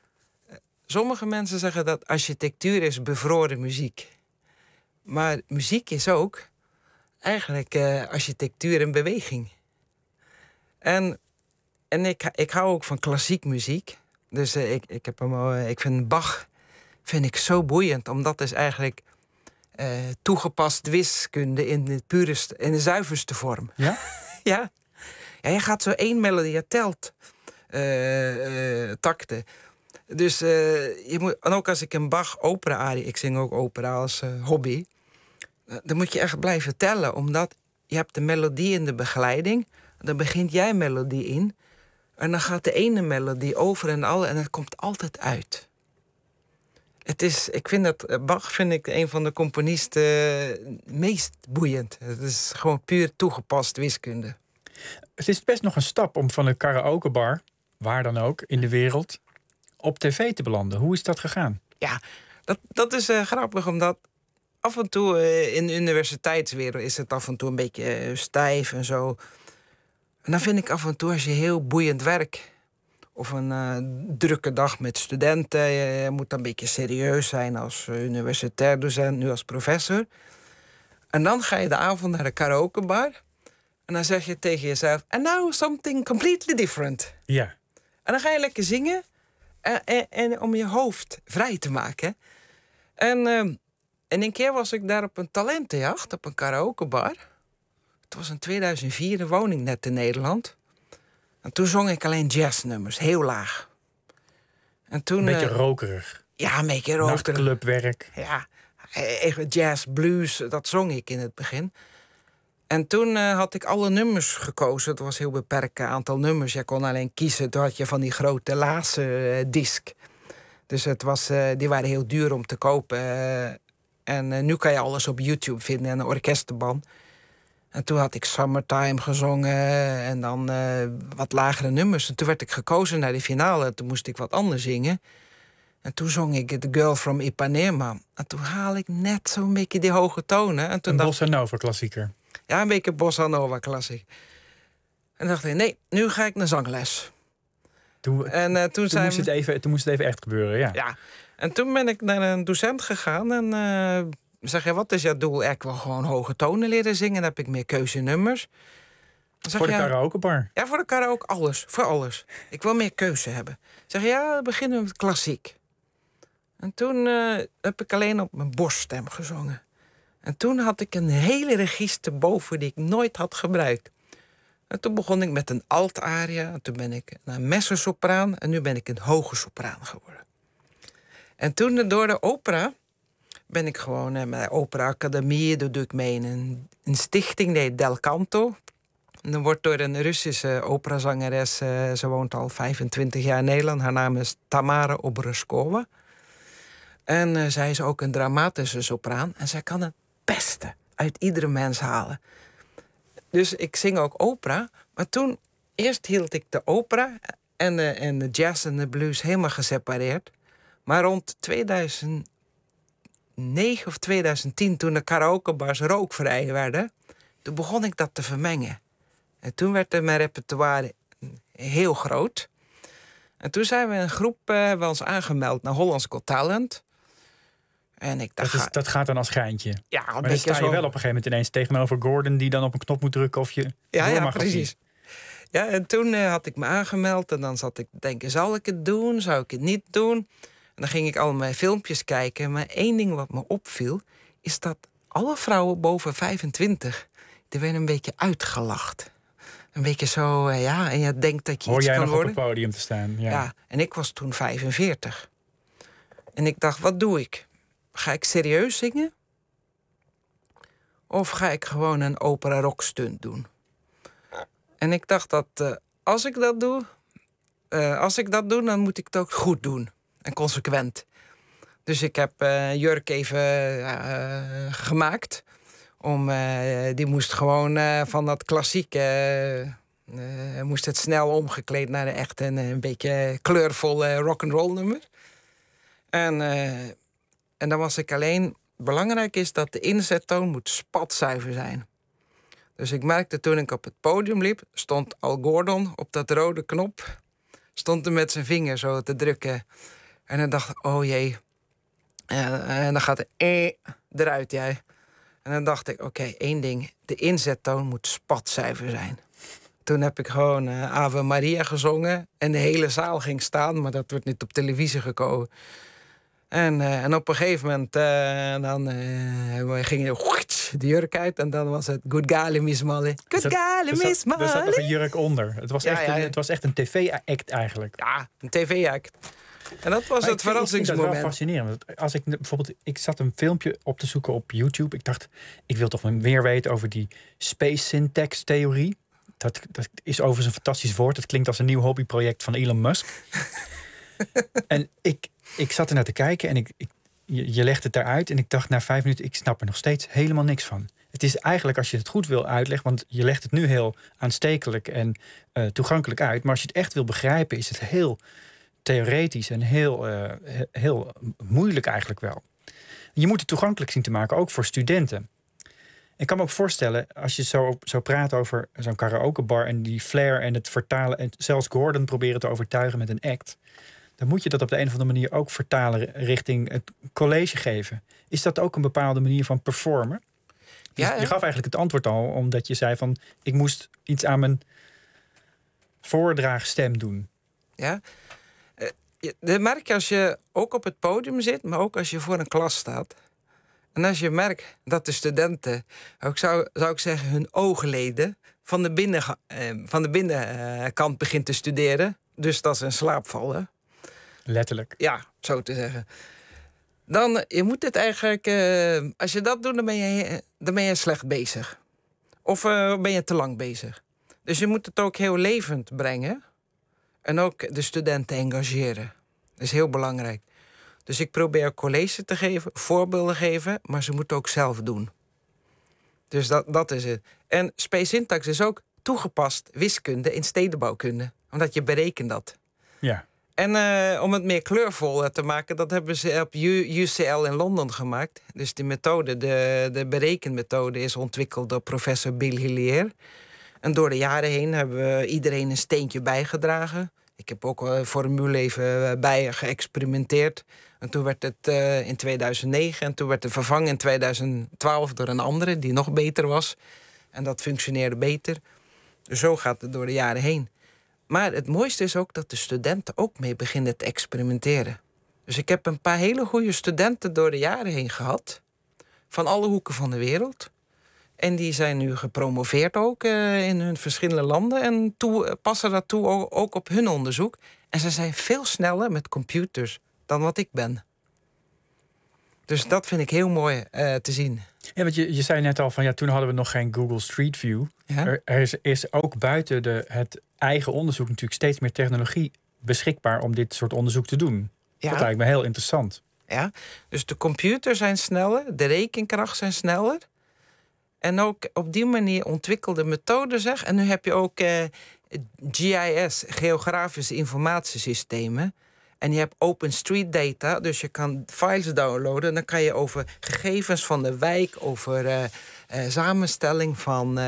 Sommige mensen zeggen dat architectuur is bevroren muziek. Maar muziek is ook eigenlijk architectuur in beweging. En ik hou ook van klassiek muziek. Dus ik vind Bach zo boeiend. Omdat het is eigenlijk toegepast wiskunde in de zuiverste vorm. Ja? Ja. Je gaat zo één melodie, je telt takten. Dus je moet, en ook als ik een Bach opera-arie, ik zing ook opera als hobby, dan moet je echt blijven tellen, omdat je hebt de melodie in de begeleiding, dan begint jij melodie in, en dan gaat de ene melodie over en al, en het komt altijd uit. Bach vind ik een van de componisten meest boeiend. Het is gewoon puur toegepast wiskunde. Het is best nog een stap om van een karaokebar, waar dan ook, in de wereld, op tv te belanden. Hoe is dat gegaan? Ja, dat is grappig, omdat af en toe in de universiteitswereld is het af en toe een beetje stijf en zo. En dan vind ik af en toe, als je heel boeiend werk of een drukke dag met studenten, je moet dan een beetje serieus zijn als universitair docent, nu als professor. En dan ga je de avond naar de karaokebar en dan zeg je tegen jezelf, and now something completely different. Ja. En dan ga je lekker zingen. En om je hoofd vrij te maken. En een keer was ik daar op een talentenjacht, op een karaokebar. Het was in 2004, dan woon ik net in Nederland. En toen zong ik alleen jazznummers, heel laag. En toen, een beetje rokerig. Ja, een beetje rokerig. Nachtclubwerk. Ja, jazz, blues, dat zong ik in het begin. En toen had ik alle nummers gekozen. Het was een heel beperkt aantal nummers. Je kon alleen kiezen. Toen had je van die grote lazen disc. Dus die waren heel duur om te kopen. En nu kan je alles op YouTube vinden en een orkestenband. En toen had ik Summertime gezongen en dan wat lagere nummers. En toen werd ik gekozen naar de finale. En toen moest ik wat anders zingen. En toen zong ik The Girl from Ipanema. En toen haal ik net zo'n beetje die hoge tonen. En toen Een bossa nova klassieker. Ja, een beetje bossa nova klassiek. En dacht ik, nee, nu ga ik naar zangles. Toen moest het even echt gebeuren, ja. Ja. En toen ben ik naar een docent gegaan en zeg je, wat is jouw doel? Ik wil gewoon hoge tonen leren zingen. Dan heb ik meer keuzenummers. Voor de karaokebar? Ja, voor de karaoke, alles. Voor alles. Ik wil meer keuze hebben. Zeg je, ja, dan beginnen we met klassiek. En toen heb ik alleen op mijn borststem gezongen. En toen had ik een hele register boven die ik nooit had gebruikt. En toen begon ik met een alt-aria. En toen ben ik naar mezzosopraan. En nu ben ik een hoge sopraan geworden. En toen door de opera ben ik gewoon met de Opera Academie. Daar doe ik mee in een stichting, die heet Del Canto. En dat wordt door een Russische operazangeres. Ze woont al 25 jaar in Nederland. Haar naam is Tamara Obreskova. En zij is ook een dramatische sopraan. En zij kan het beste uit iedere mens halen. Dus ik zing ook opera. Maar toen, eerst hield ik de opera en de jazz en de blues helemaal gesepareerd. Maar rond 2009 of 2010, toen de karaokebars rookvrij werden, toen begon ik dat te vermengen. En toen werd mijn repertoire heel groot. En toen zijn we een groep bij ons aangemeld naar Hollands Got Talent. En ik dacht, dat gaat dan als geintje. Ja, maar dan sta je wel op een gegeven moment ineens tegenover Gordon, die dan op een knop moet drukken of je door mag precies. Ja, en toen had ik me aangemeld en dan zat ik te denken, zal ik het doen? Zou ik het niet doen? En dan ging ik al mijn filmpjes kijken. Maar één ding wat me opviel, is dat alle vrouwen boven 25, die werden een beetje uitgelacht. Een beetje zo, en je denkt dat je iets kan worden. Hoor jij nog op het podium te staan? Ja, en ik was toen 45. En ik dacht, wat doe ik? Ga ik serieus zingen? Of ga ik gewoon een opera-rock stunt doen? En ik dacht dat als ik dat doe, dan moet ik het ook goed doen. En consequent. Dus ik heb jurk even gemaakt. Die moest gewoon van dat klassieke... moest het snel omgekleed naar echt een beetje kleurvolle rock'n'roll nummer. En dan was ik alleen... Belangrijk is dat de inzettoon moet spatzuiver zijn. Dus ik merkte toen ik op het podium liep, stond Al Gordon op dat rode knop. Stond er met zijn vinger zo te drukken. En dan dacht ik, oh jee. En dan gaat er eruit, jij. En dan dacht ik, oké, één ding. De inzettoon moet spatzuiver zijn. Toen heb ik gewoon Ave Maria gezongen. En de hele zaal ging staan, maar dat wordt niet op televisie gekomen. En op een gegeven moment ging de jurk uit. En dan was het Good Gale Miss Molly. Good Gale Miss Molly. Er zat nog een jurk onder. Het was echt een tv-act eigenlijk. Ja, een tv-act. En dat was het verrassingsmoment. Dat is wel fascinerend. Als ik zat een filmpje op te zoeken op YouTube. Ik dacht, ik wil toch meer weten over die space syntax theorie. Dat is overigens een fantastisch woord. Het klinkt als een nieuw hobbyproject van Elon Musk. En ik zat er naar te kijken en je legt het daaruit. En ik dacht na 5 minuten, ik snap er nog steeds helemaal niks van. Het is eigenlijk, als je het goed wil uitleggen, want je legt het nu heel aanstekelijk en toegankelijk uit. Maar als je het echt wil begrijpen, is het heel theoretisch en heel moeilijk eigenlijk wel. Je moet het toegankelijk zien te maken, ook voor studenten. Ik kan me ook voorstellen, als je zo praat over zo'n karaokebar en die flair en het vertalen en zelfs Gordon proberen te overtuigen met een act, dan moet je dat op de een of andere manier ook vertalen richting het college geven. Is dat ook een bepaalde manier van performen? Dus je gaf eigenlijk het antwoord al, omdat je zei van, ik moest iets aan mijn voordraagstem doen. Ja, dat merk je als je ook op het podium zit, maar ook als je voor een klas staat. En als je merkt dat de studenten, ook zou ik zeggen, hun oogleden van de binnenkant begint te studeren. Dus dat ze in slaap vallen. Letterlijk. Ja, zo te zeggen. Dan, je moet het eigenlijk, als je dat doet, dan ben je slecht bezig. Of ben je te lang bezig. Dus je moet het ook heel levend brengen. En ook de studenten engageren. Dat is heel belangrijk. Dus ik probeer college te geven, voorbeelden geven, maar ze moeten ook zelf doen. Dus dat is het. En Space Syntax is ook toegepast wiskunde in stedenbouwkunde. Omdat je berekent dat. Ja. En om het meer kleurvol te maken, dat hebben ze op UCL in Londen gemaakt. Dus die methode, de berekenmethode, is ontwikkeld door professor Bill Hillier. En door de jaren heen hebben we iedereen een steentje bijgedragen. Ik heb ook formule even bij geëxperimenteerd. En toen werd het in 2009 en toen werd het vervangen in 2012 door een andere die nog beter was. En dat functioneerde beter. Dus zo gaat het door de jaren heen. Maar het mooiste is ook dat de studenten ook mee beginnen te experimenteren. Dus ik heb een paar hele goede studenten door de jaren heen gehad. Van alle hoeken van de wereld. En die zijn nu gepromoveerd ook in hun verschillende landen. En passen dat toe ook op hun onderzoek. En ze zijn veel sneller met computers dan wat ik ben. Dus dat vind ik heel mooi te zien. Ja, want je zei net al van toen hadden we nog geen Google Street View. Ja? Er is ook buiten het eigen onderzoek natuurlijk steeds meer technologie beschikbaar om dit soort onderzoek te doen. Ja. Dat lijkt me heel interessant. Ja, dus de computers zijn sneller, de rekenkracht zijn sneller. En ook op die manier ontwikkelde methoden zeg. En nu heb je ook GIS, geografische informatiesystemen. En je hebt OpenStreetData, dus je kan files downloaden. En dan kan je over gegevens van de wijk, over samenstelling van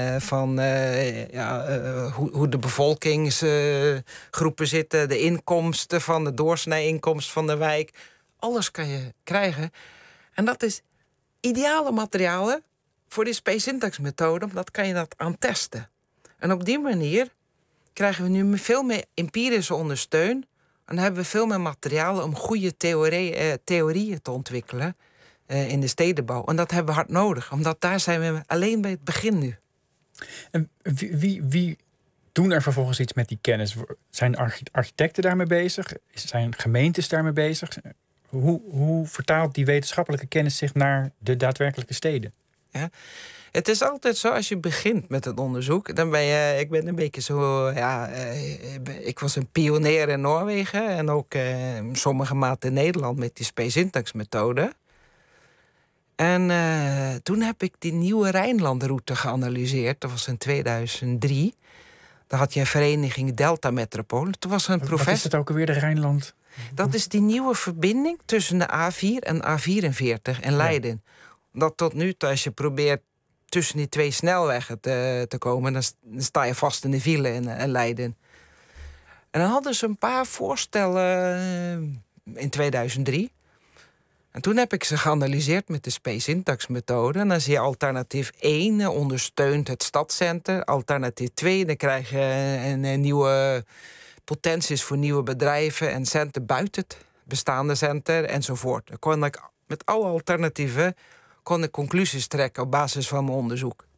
hoe de bevolkingsgroepen zitten, de inkomsten van de doorsnee-inkomsten van de wijk. Alles kan je krijgen. En dat is ideale materialen voor de Space Syntax methode, omdat kan je dat aan testen. En op die manier krijgen we nu veel meer empirische ondersteuning. En dan hebben we veel meer materialen om goede theorieën te ontwikkelen in de stedenbouw. En dat hebben we hard nodig, omdat daar zijn we alleen bij het begin nu. En wie doen er vervolgens iets met die kennis? Zijn architecten daarmee bezig? Zijn gemeentes daarmee bezig? Hoe vertaalt die wetenschappelijke kennis zich naar de daadwerkelijke steden? Ja. Het is altijd zo, als je begint met het onderzoek, dan ben je... Ik ben een beetje zo... ik was een pionier in Noorwegen en ook sommige maten in Nederland met die Space Syntax methode. En toen heb ik die nieuwe Rijnlandroute geanalyseerd. Dat was in 2003. Daar had je een vereniging Delta Metropool. Toen was een professor... Wat is het ook alweer, de Rijnland? Dat is die nieuwe verbinding tussen de A4 en A44 in Leiden. Ja. Dat tot nu, als je probeert tussen die twee snelwegen te komen, dan sta je vast in de file in Leiden. En dan hadden ze een paar voorstellen in 2003. En toen heb ik ze geanalyseerd met de Space Syntax methode. En dan zie je alternatief 1 ondersteunt het stadscenter. Alternatief 2, dan krijg je een nieuwe potenties voor nieuwe bedrijven en centen buiten het bestaande center enzovoort. Dan kon ik met alle alternatieven conclusies trekken op basis van mijn onderzoek.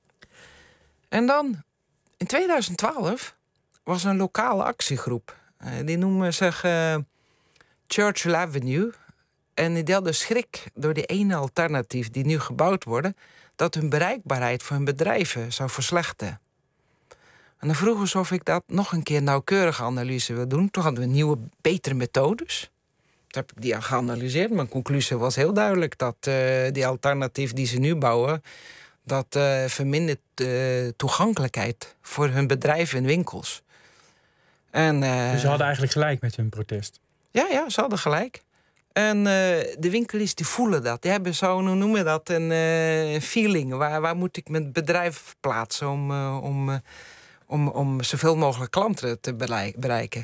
En dan, in 2012, was een lokale actiegroep. Die noemen zich Churchill Avenue. En die hadden schrik door die ene alternatief die nu gebouwd worden, dat hun bereikbaarheid voor hun bedrijven zou verslechteren. En dan vroegen ze of ik dat nog een keer nauwkeurige analyse wil doen. Toen hadden we nieuwe, betere methodes. Toen heb ik die geanalyseerd. Mijn conclusie was heel duidelijk dat die alternatief die ze nu bouwen, dat vermindert toegankelijkheid voor hun bedrijven en winkels. En, dus ze hadden eigenlijk gelijk met hun protest? Ja, ze hadden gelijk. En de winkeliers die voelen dat. Die hebben zo, hoe noemen we dat, een feeling. Waar moet ik mijn bedrijf plaatsen om zoveel mogelijk klanten te bereiken.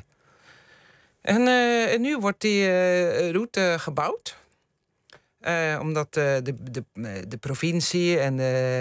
En nu wordt die route gebouwd. Omdat de provincie en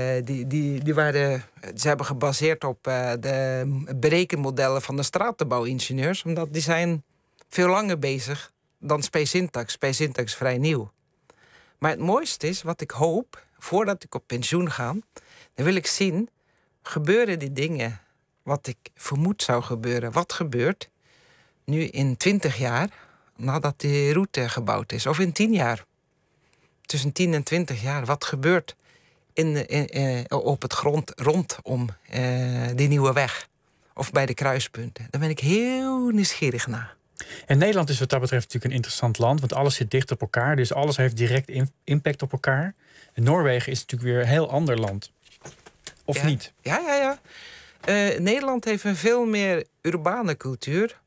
ze hebben gebaseerd op de berekenmodellen van de stratenbouwingenieurs. Omdat die zijn veel langer bezig dan Space Syntax. Space Syntax is vrij nieuw. Maar het mooiste is, wat ik hoop, voordat ik op pensioen ga, dan wil ik zien, gebeuren die dingen wat ik vermoed zou gebeuren. Wat gebeurt nu in 20 jaar nadat die route gebouwd is? Of in 10 jaar? Tussen 10 en 20 jaar. Wat gebeurt op het grond rondom die nieuwe weg? Of bij de kruispunten? Daar ben ik heel nieuwsgierig naar. En Nederland is wat dat betreft natuurlijk een interessant land, want alles zit dicht op elkaar, dus alles heeft direct impact op elkaar. En Noorwegen is natuurlijk weer een heel ander land. Of niet? Ja. Nederland heeft een veel meer urbane cultuur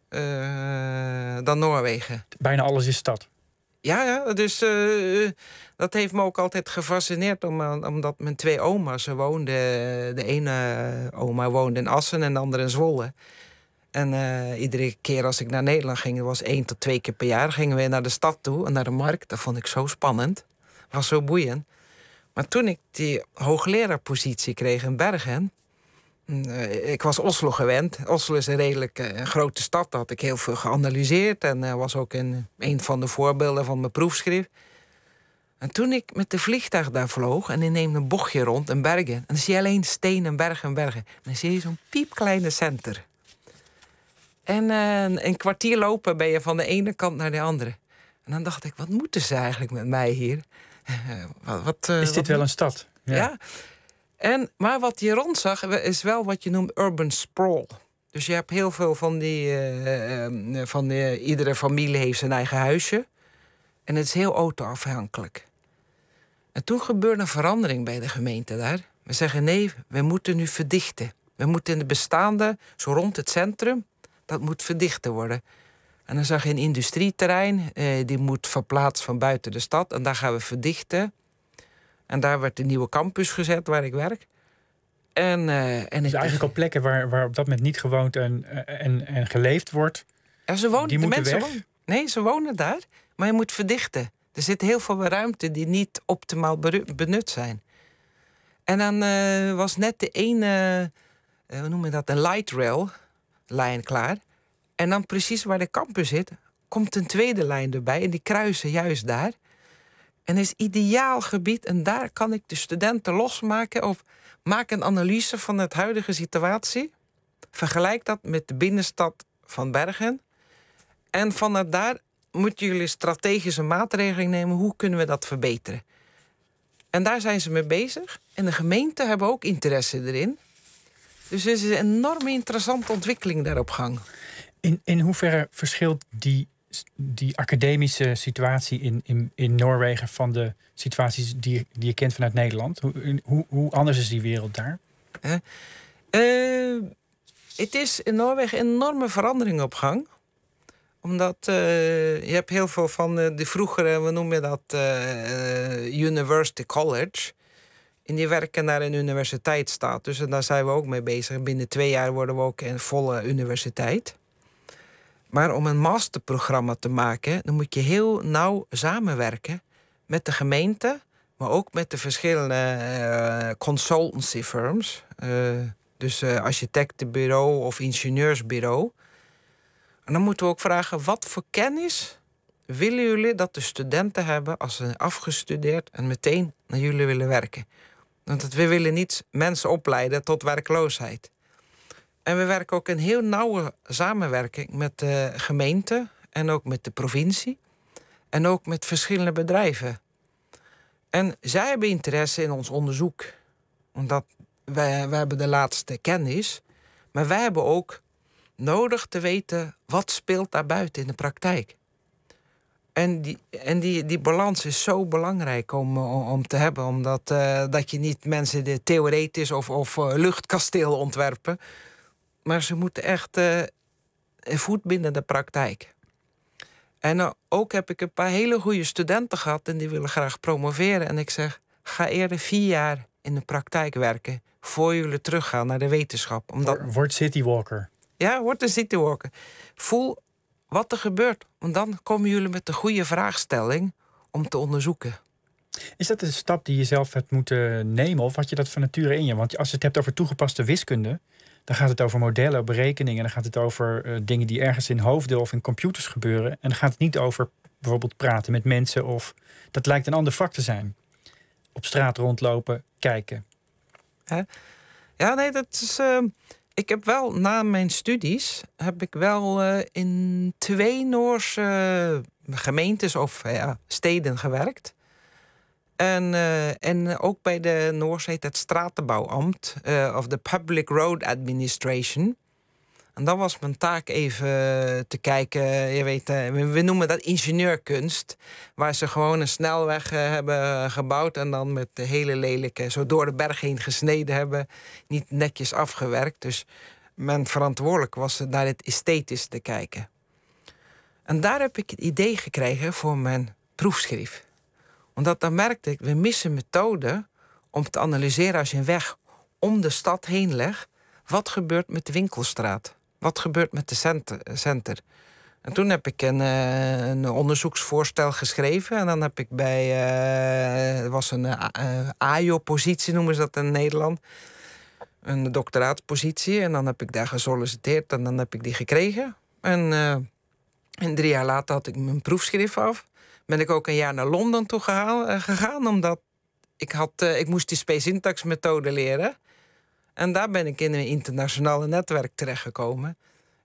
dan Noorwegen. Bijna alles is stad. Ja, dus dat heeft me ook altijd gefascineerd, omdat mijn 2 oma's woonden. De ene oma woonde in Assen en de andere in Zwolle. En iedere keer als ik naar Nederland ging, dat was 1 tot 2 keer per jaar, gingen we naar de stad toe en naar de markt. Dat vond ik zo spannend. Was zo boeiend. Maar toen ik die hoogleraarpositie kreeg in Bergen, ik was Oslo gewend. Oslo is een redelijk grote stad. Daar had ik heel veel geanalyseerd. En was ook een van de voorbeelden van mijn proefschrift. En toen ik met de vliegtuig daar vloog en ik neem een bochtje rond in Bergen. En dan zie je alleen steen en bergen en bergen. En dan zie je zo'n piepkleine center. En een kwartier lopen ben je van de ene kant naar de andere. En dan dacht ik, wat moeten ze eigenlijk met mij hier? Is dit wel een stad? Ja. Maar wat je rond zag, is wel wat je noemt urban sprawl. Dus je hebt heel veel van iedere familie heeft zijn eigen huisje. En het is heel autoafhankelijk. En toen gebeurde een verandering bij de gemeente daar. We zeggen, nee, we moeten nu verdichten. We moeten in de bestaande, zo rond het centrum, dat moet verdichter worden. En dan zag je een industrieterrein, die moet verplaatst van buiten de stad. En daar gaan we verdichten. En daar werd een nieuwe campus gezet waar ik werk. Dus eigenlijk op plekken waar op dat moment niet gewoond en geleefd wordt. En ze wonen, die moeten weg? Nee, ze wonen daar. Maar je moet verdichten. Er zit heel veel ruimte die niet optimaal benut zijn. En dan was net de ene, hoe noem je dat, een light rail lijn klaar. En dan precies waar de campus zit, komt een tweede lijn erbij. En die kruisen juist daar. En het is ideaal gebied. En daar kan ik de studenten losmaken. Of maak een analyse van de huidige situatie. Vergelijk dat met de binnenstad van Bergen. En vanuit daar moeten jullie strategische maatregelen nemen. Hoe kunnen we dat verbeteren? En daar zijn ze mee bezig. En de gemeenten hebben ook interesse erin. Dus er is een enorm interessante ontwikkeling daar op gang. In hoeverre verschilt die academische situatie in Noorwegen van de situaties die je kent vanuit Nederland? Hoe anders is die wereld daar? Het is in Noorwegen een enorme verandering op gang. Omdat je hebt heel veel van de vroegere, we noemen dat University College. En die werken naar een universiteitsstatus. Dus daar zijn we ook mee bezig. Binnen 2 jaar worden we ook een volle universiteit. Maar om een masterprogramma te maken, dan moet je heel nauw samenwerken met de gemeente, maar ook met de verschillende consultancy firms. Dus architectenbureau of ingenieursbureau. En dan moeten we ook vragen, wat voor kennis willen jullie dat de studenten hebben als ze afgestudeerd en meteen naar jullie willen werken? Want we willen niet mensen opleiden tot werkloosheid. En we werken ook in heel nauwe samenwerking met de gemeente en ook met de provincie. En ook met verschillende bedrijven. En zij hebben interesse in ons onderzoek. Omdat wij hebben de laatste kennis. Maar wij hebben ook nodig te weten wat speelt daar buiten in de praktijk. En die balans is zo belangrijk om te hebben. Omdat dat je niet mensen de theoretisch of luchtkasteel ontwerpen. Maar ze moeten echt voet binnen de praktijk. En ook heb ik een paar hele goede studenten gehad en die willen graag promoveren. En ik zeg, ga eerder 4 jaar in de praktijk werken voor jullie teruggaan naar de wetenschap. Word citywalker. Ja, word een citywalker. Voel wat er gebeurt. Want dan komen jullie met de goede vraagstelling om te onderzoeken. Is dat een stap die je zelf hebt moeten nemen? Of had je dat van nature in je? Want als je het hebt over toegepaste wiskunde, dan gaat het over modellen, berekeningen. Dan gaat het over dingen die ergens in hoofden of in computers gebeuren. En dan gaat het niet over bijvoorbeeld praten met mensen. Of dat lijkt een ander vak te zijn. Op straat rondlopen, kijken. Ja, nee, dat is. Ik heb wel na mijn studies in 2 Noorse gemeentes of steden gewerkt. En ook bij de Noors heet het Stratenbouwambt of de Public Road Administration. En dan was mijn taak even te kijken. Je weet, we noemen dat ingenieurkunst. Waar ze gewoon een snelweg hebben gebouwd. En dan met de hele lelijke, zo door de berg heen gesneden hebben. Niet netjes afgewerkt. Dus mijn verantwoordelijk was naar het esthetisch te kijken. En daar heb ik het idee gekregen voor mijn proefschrift. Omdat dan merkte ik, we missen methoden om te analyseren als je een weg om de stad heen legt. Wat gebeurt met de winkelstraat? Wat gebeurt met de center? En toen heb ik een onderzoeksvoorstel geschreven. En dan heb ik bij, er was een AJO-positie, noemen ze dat in Nederland. Een doctoraatspositie. En dan heb ik daar gesolliciteerd en dan heb ik die gekregen. En 3 jaar later had ik mijn proefschrift af. Ben ik ook een jaar naar Londen toe gegaan, omdat ik moest die space-syntax-methode leren. En daar ben ik in een internationale netwerk terechtgekomen.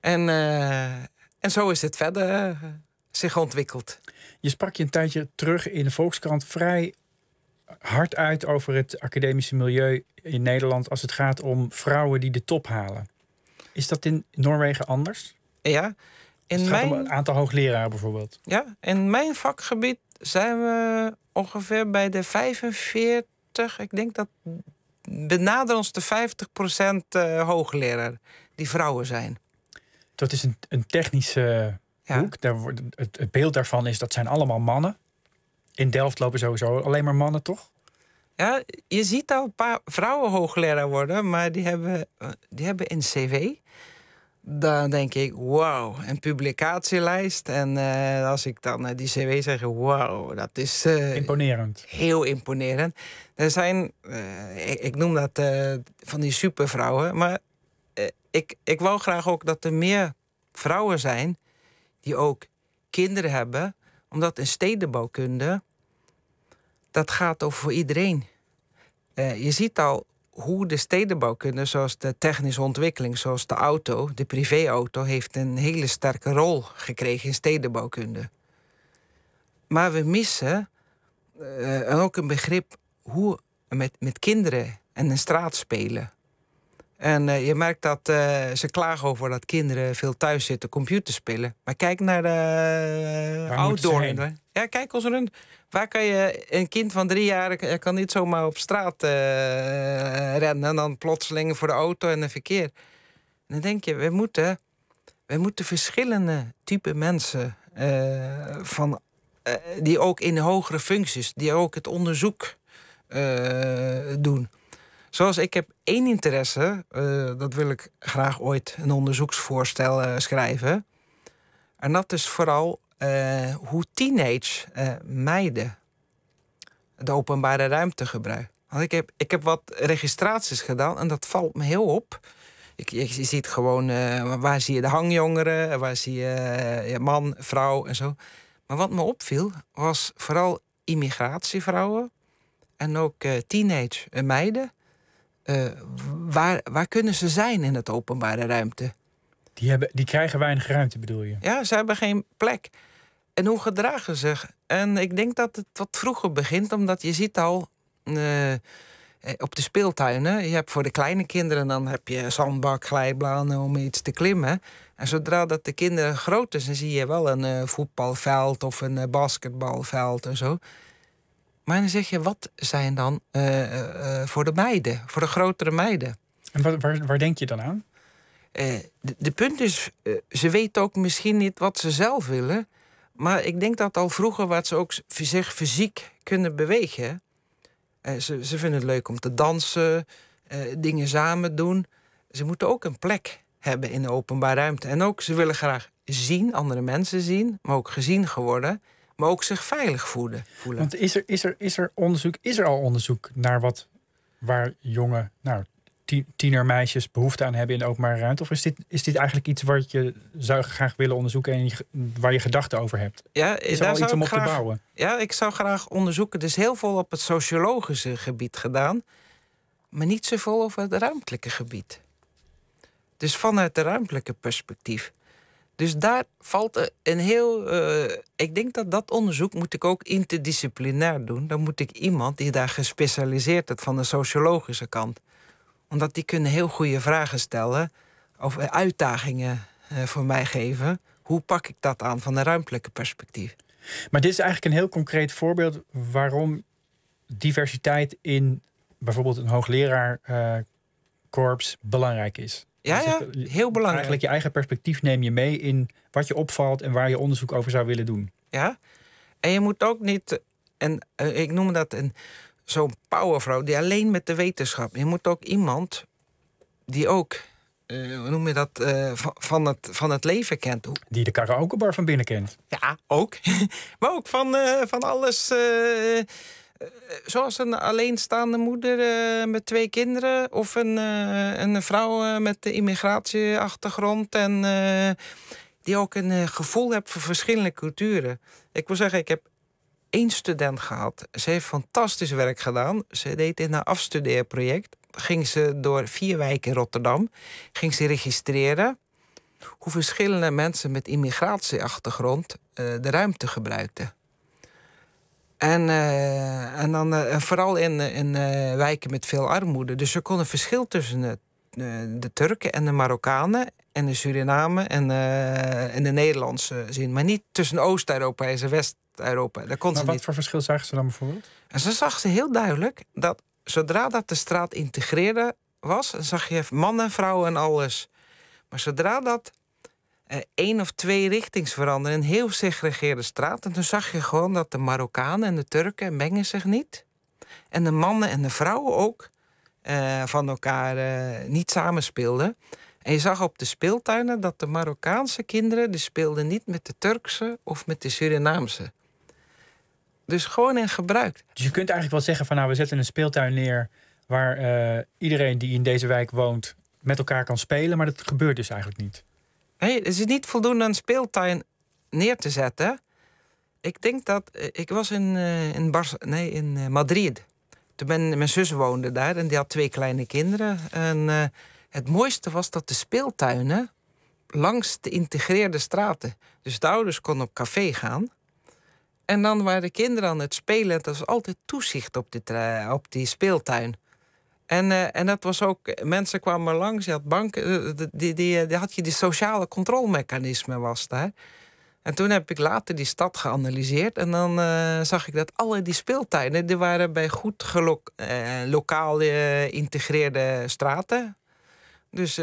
En zo is het verder zich ontwikkeld. Je sprak je een tijdje terug in de Volkskrant vrij hard uit over het academische milieu in Nederland als het gaat om vrouwen die de top halen. Is dat in Noorwegen anders? Ja. Het gaat om een aantal hoogleraren bijvoorbeeld. Ja, in mijn vakgebied zijn we ongeveer bij de 45. Ik denk dat benaderen ons de 50% hoogleraar die vrouwen zijn. Dat is een technische hoek. Het beeld daarvan is dat zijn allemaal mannen. In Delft lopen sowieso alleen maar mannen, toch? Ja, je ziet al een paar vrouwen hoogleraar worden, maar die hebben een cv. Dan denk ik, wauw, een publicatielijst. En als ik dan die cv zeg, wauw, dat is imponerend. Heel imponerend. Er zijn, ik noem dat van die supervrouwen. Maar ik wou graag ook dat er meer vrouwen zijn die ook kinderen hebben. Omdat in stedenbouwkunde, dat gaat over voor iedereen. Je ziet al hoe de stedenbouwkunde, zoals de technische ontwikkeling, zoals de auto, de privéauto, heeft een hele sterke rol gekregen in stedenbouwkunde. Maar we missen ook een begrip hoe met kinderen en een straat spelen. En je merkt dat ze klagen over dat kinderen veel thuis zitten computer spelen. Maar kijk naar de outdoor. Ja, kijk ons rond. Waar kan je een kind van 3 jaar kan niet zomaar op straat rennen en dan plotseling voor de auto en het verkeer. En dan denk je, we moeten verschillende type mensen die ook in hogere functies, die ook het onderzoek doen. Zoals ik heb 1 interesse, dat wil ik graag ooit een onderzoeksvoorstel schrijven. En dat is vooral hoe teenage meiden de openbare ruimte gebruiken. Want ik heb wat registraties gedaan en dat valt me heel op. Je ziet gewoon, waar zie je de hangjongeren, waar zie je man, vrouw en zo. Maar wat me opviel was vooral immigratievrouwen en ook teenage meiden. Waar kunnen ze zijn in het openbare ruimte? Die krijgen weinig ruimte, bedoel je? Ja, ze hebben geen plek. En hoe gedragen ze zich? En ik denk dat het wat vroeger begint, omdat je ziet al op de speeltuinen, je hebt voor de kleine kinderen, dan heb je zandbak, glijbanen om iets te klimmen. En zodra dat de kinderen groot is, dan zie je wel een voetbalveld of een basketbalveld en zo. Maar dan zeg je, wat zijn dan voor de meiden, voor de grotere meiden? En waar denk je dan aan? De punt is, ze weten ook misschien niet wat ze zelf willen. Maar ik denk dat al vroeger wat ze ook zich fysiek kunnen bewegen. Ze vinden het leuk om te dansen, dingen samen doen. Ze moeten ook een plek hebben in de openbare ruimte. En ook, ze willen graag zien, andere mensen zien, maar ook gezien geworden. Maar ook zich veilig voelen. Want is er al onderzoek naar waar jonge tienermeisjes behoefte aan hebben in de openbare ruimte? Of is dit eigenlijk iets wat je zou graag willen onderzoeken en waar je gedachten over hebt? Ja, is er al iets om op te bouwen? Ja, ik zou graag onderzoeken. Er is heel veel op het sociologische gebied gedaan, maar niet zoveel over het ruimtelijke gebied. Dus vanuit het ruimtelijke perspectief. Dus daar valt een heel... ik denk dat onderzoek moet ik ook interdisciplinair doen. Dan moet ik iemand die daar gespecialiseerd is van de sociologische kant. Omdat die kunnen heel goede vragen stellen of uitdagingen voor mij geven. Hoe pak ik dat aan van een ruimtelijke perspectief? Maar dit is eigenlijk een heel concreet voorbeeld waarom diversiteit in bijvoorbeeld een hoogleraarkorps belangrijk is. Ja, heel belangrijk. Eigenlijk je eigen perspectief neem je mee in wat je opvalt en waar je onderzoek over zou willen doen. Ja, en je moet ook niet, en ik noem dat zo'n powervrouw die alleen met de wetenschap. Je moet ook iemand die ook, hoe noem je dat, van het leven kent. Die de karaokebar van binnen kent. Ja, ook. Maar ook van alles. Zoals een alleenstaande moeder met 2 kinderen. Of een vrouw met de immigratieachtergrond. En die ook een gevoel heeft voor verschillende culturen. Ik wil zeggen, ik heb 1 student gehad. Ze heeft fantastisch werk gedaan. Ze deed in haar afstudeerproject. Ging ze door 4 wijken in Rotterdam. Ging ze registreren hoe verschillende mensen met immigratieachtergrond de ruimte gebruikten. En dan vooral in wijken met veel armoede. Dus er kon een verschil tussen de Turken en de Marokkanen en de Suriname en de Nederlandse zien. Maar niet tussen Oost-Europa en West-Europa. Maar wat voor verschil zagen ze dan bijvoorbeeld? En zo zag ze heel duidelijk dat zodra dat de straat integreerde was, dan zag je mannen, vrouwen en alles. Maar zodra dat 1 of 2 richtings veranderen, een heel segregeerde straat, en toen zag je gewoon dat de Marokkanen en de Turken mengen zich niet. En de mannen en de vrouwen ook van elkaar niet samenspeelden. En je zag op de speeltuinen dat de Marokkaanse kinderen die speelden niet met de Turkse of met de Surinaamse. Dus gewoon in gebruik. Dus je kunt eigenlijk wel zeggen van we zetten een speeltuin neer waar iedereen die in deze wijk woont met elkaar kan spelen, maar dat gebeurt dus eigenlijk niet. Nee, het is niet voldoende een speeltuin neer te zetten. Ik denk dat ik was in Madrid. Toen mijn zus woonde daar en die had 2 kleine kinderen. En het mooiste was dat de speeltuinen langs de integreerde straten. Dus de ouders konden op café gaan. En dan waren de kinderen aan het spelen. Het was altijd toezicht op die speeltuin. En dat was ook, mensen kwamen langs, je had banken, die had je die sociale controlemechanisme was daar. En toen heb ik later die stad geanalyseerd. En dan zag ik dat alle die speeltuinen, die waren bij goed lokaal geïntegreerde straten. Dus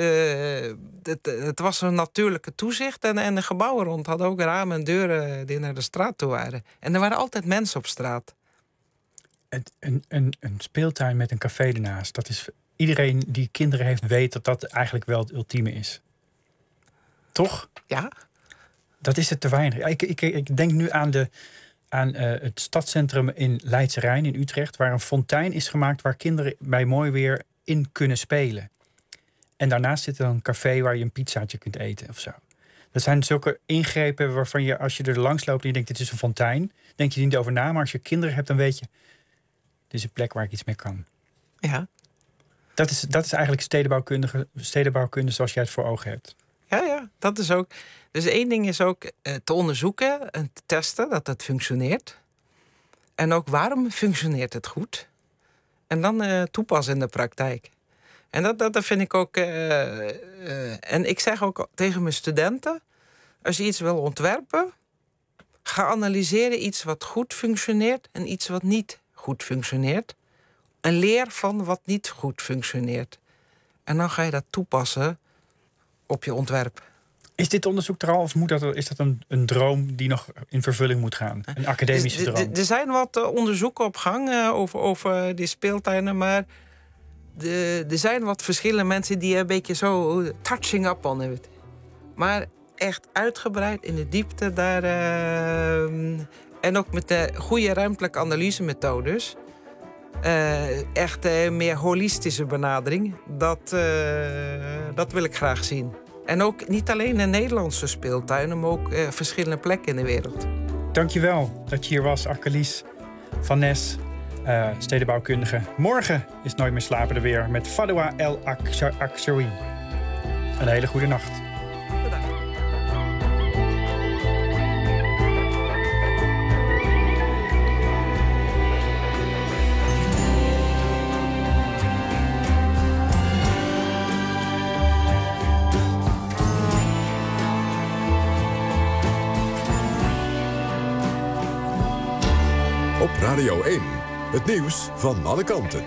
het was een natuurlijke toezicht. En de gebouwen rond hadden ook ramen en deuren die naar de straat toe waren. En er waren altijd mensen op straat. Een speeltuin met een café ernaast. Dat is iedereen die kinderen heeft, weet dat dat eigenlijk wel het ultieme is. Toch? Ja. Dat is het te weinig. Ik denk nu aan het stadscentrum in Leidse Rijn in Utrecht, waar een fontein is gemaakt waar kinderen bij mooi weer in kunnen spelen. En daarnaast zit er dan een café waar je een pizzaatje kunt eten of zo. Dat zijn zulke ingrepen waarvan je, als je er langs loopt en je denkt, dit is een fontein, denk je niet over na. Maar als je kinderen hebt, dan weet je, dit is een plek waar ik iets mee kan. Ja. Dat is eigenlijk stedenbouwkunde zoals jij het voor ogen hebt. Ja, dat is ook. Dus 1 ding is ook te onderzoeken en te testen dat het functioneert. En ook waarom functioneert het goed. En dan toepassen in de praktijk. En dat vind ik ook. En ik zeg ook tegen mijn studenten, als je iets wil ontwerpen, ga analyseren iets wat goed functioneert en iets wat niet goed functioneert. En leer van wat niet goed functioneert. En dan ga je dat toepassen op je ontwerp. Is dit onderzoek er al of is dat een droom die nog in vervulling moet gaan? Een academische droom? Er zijn wat onderzoeken op gang over die speeltuinen, maar er zijn wat verschillende mensen die een beetje zo touching up on it. Maar echt uitgebreid in de diepte daar. En ook met de goede ruimtelijke analysemethodes. Echt meer holistische benadering. Dat wil ik graag zien. En ook niet alleen in Nederlandse speeltuinen, maar ook verschillende plekken in de wereld. Dankjewel dat je hier was, Arcalies van Nes, stedenbouwkundige. Morgen is Nooit meer slapen er weer met Fadwa El Akshawi. Een hele goede nacht. Op Radio 1, het nieuws van alle kanten.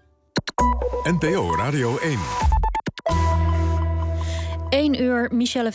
NPO Radio 1. 1 uur, Michelle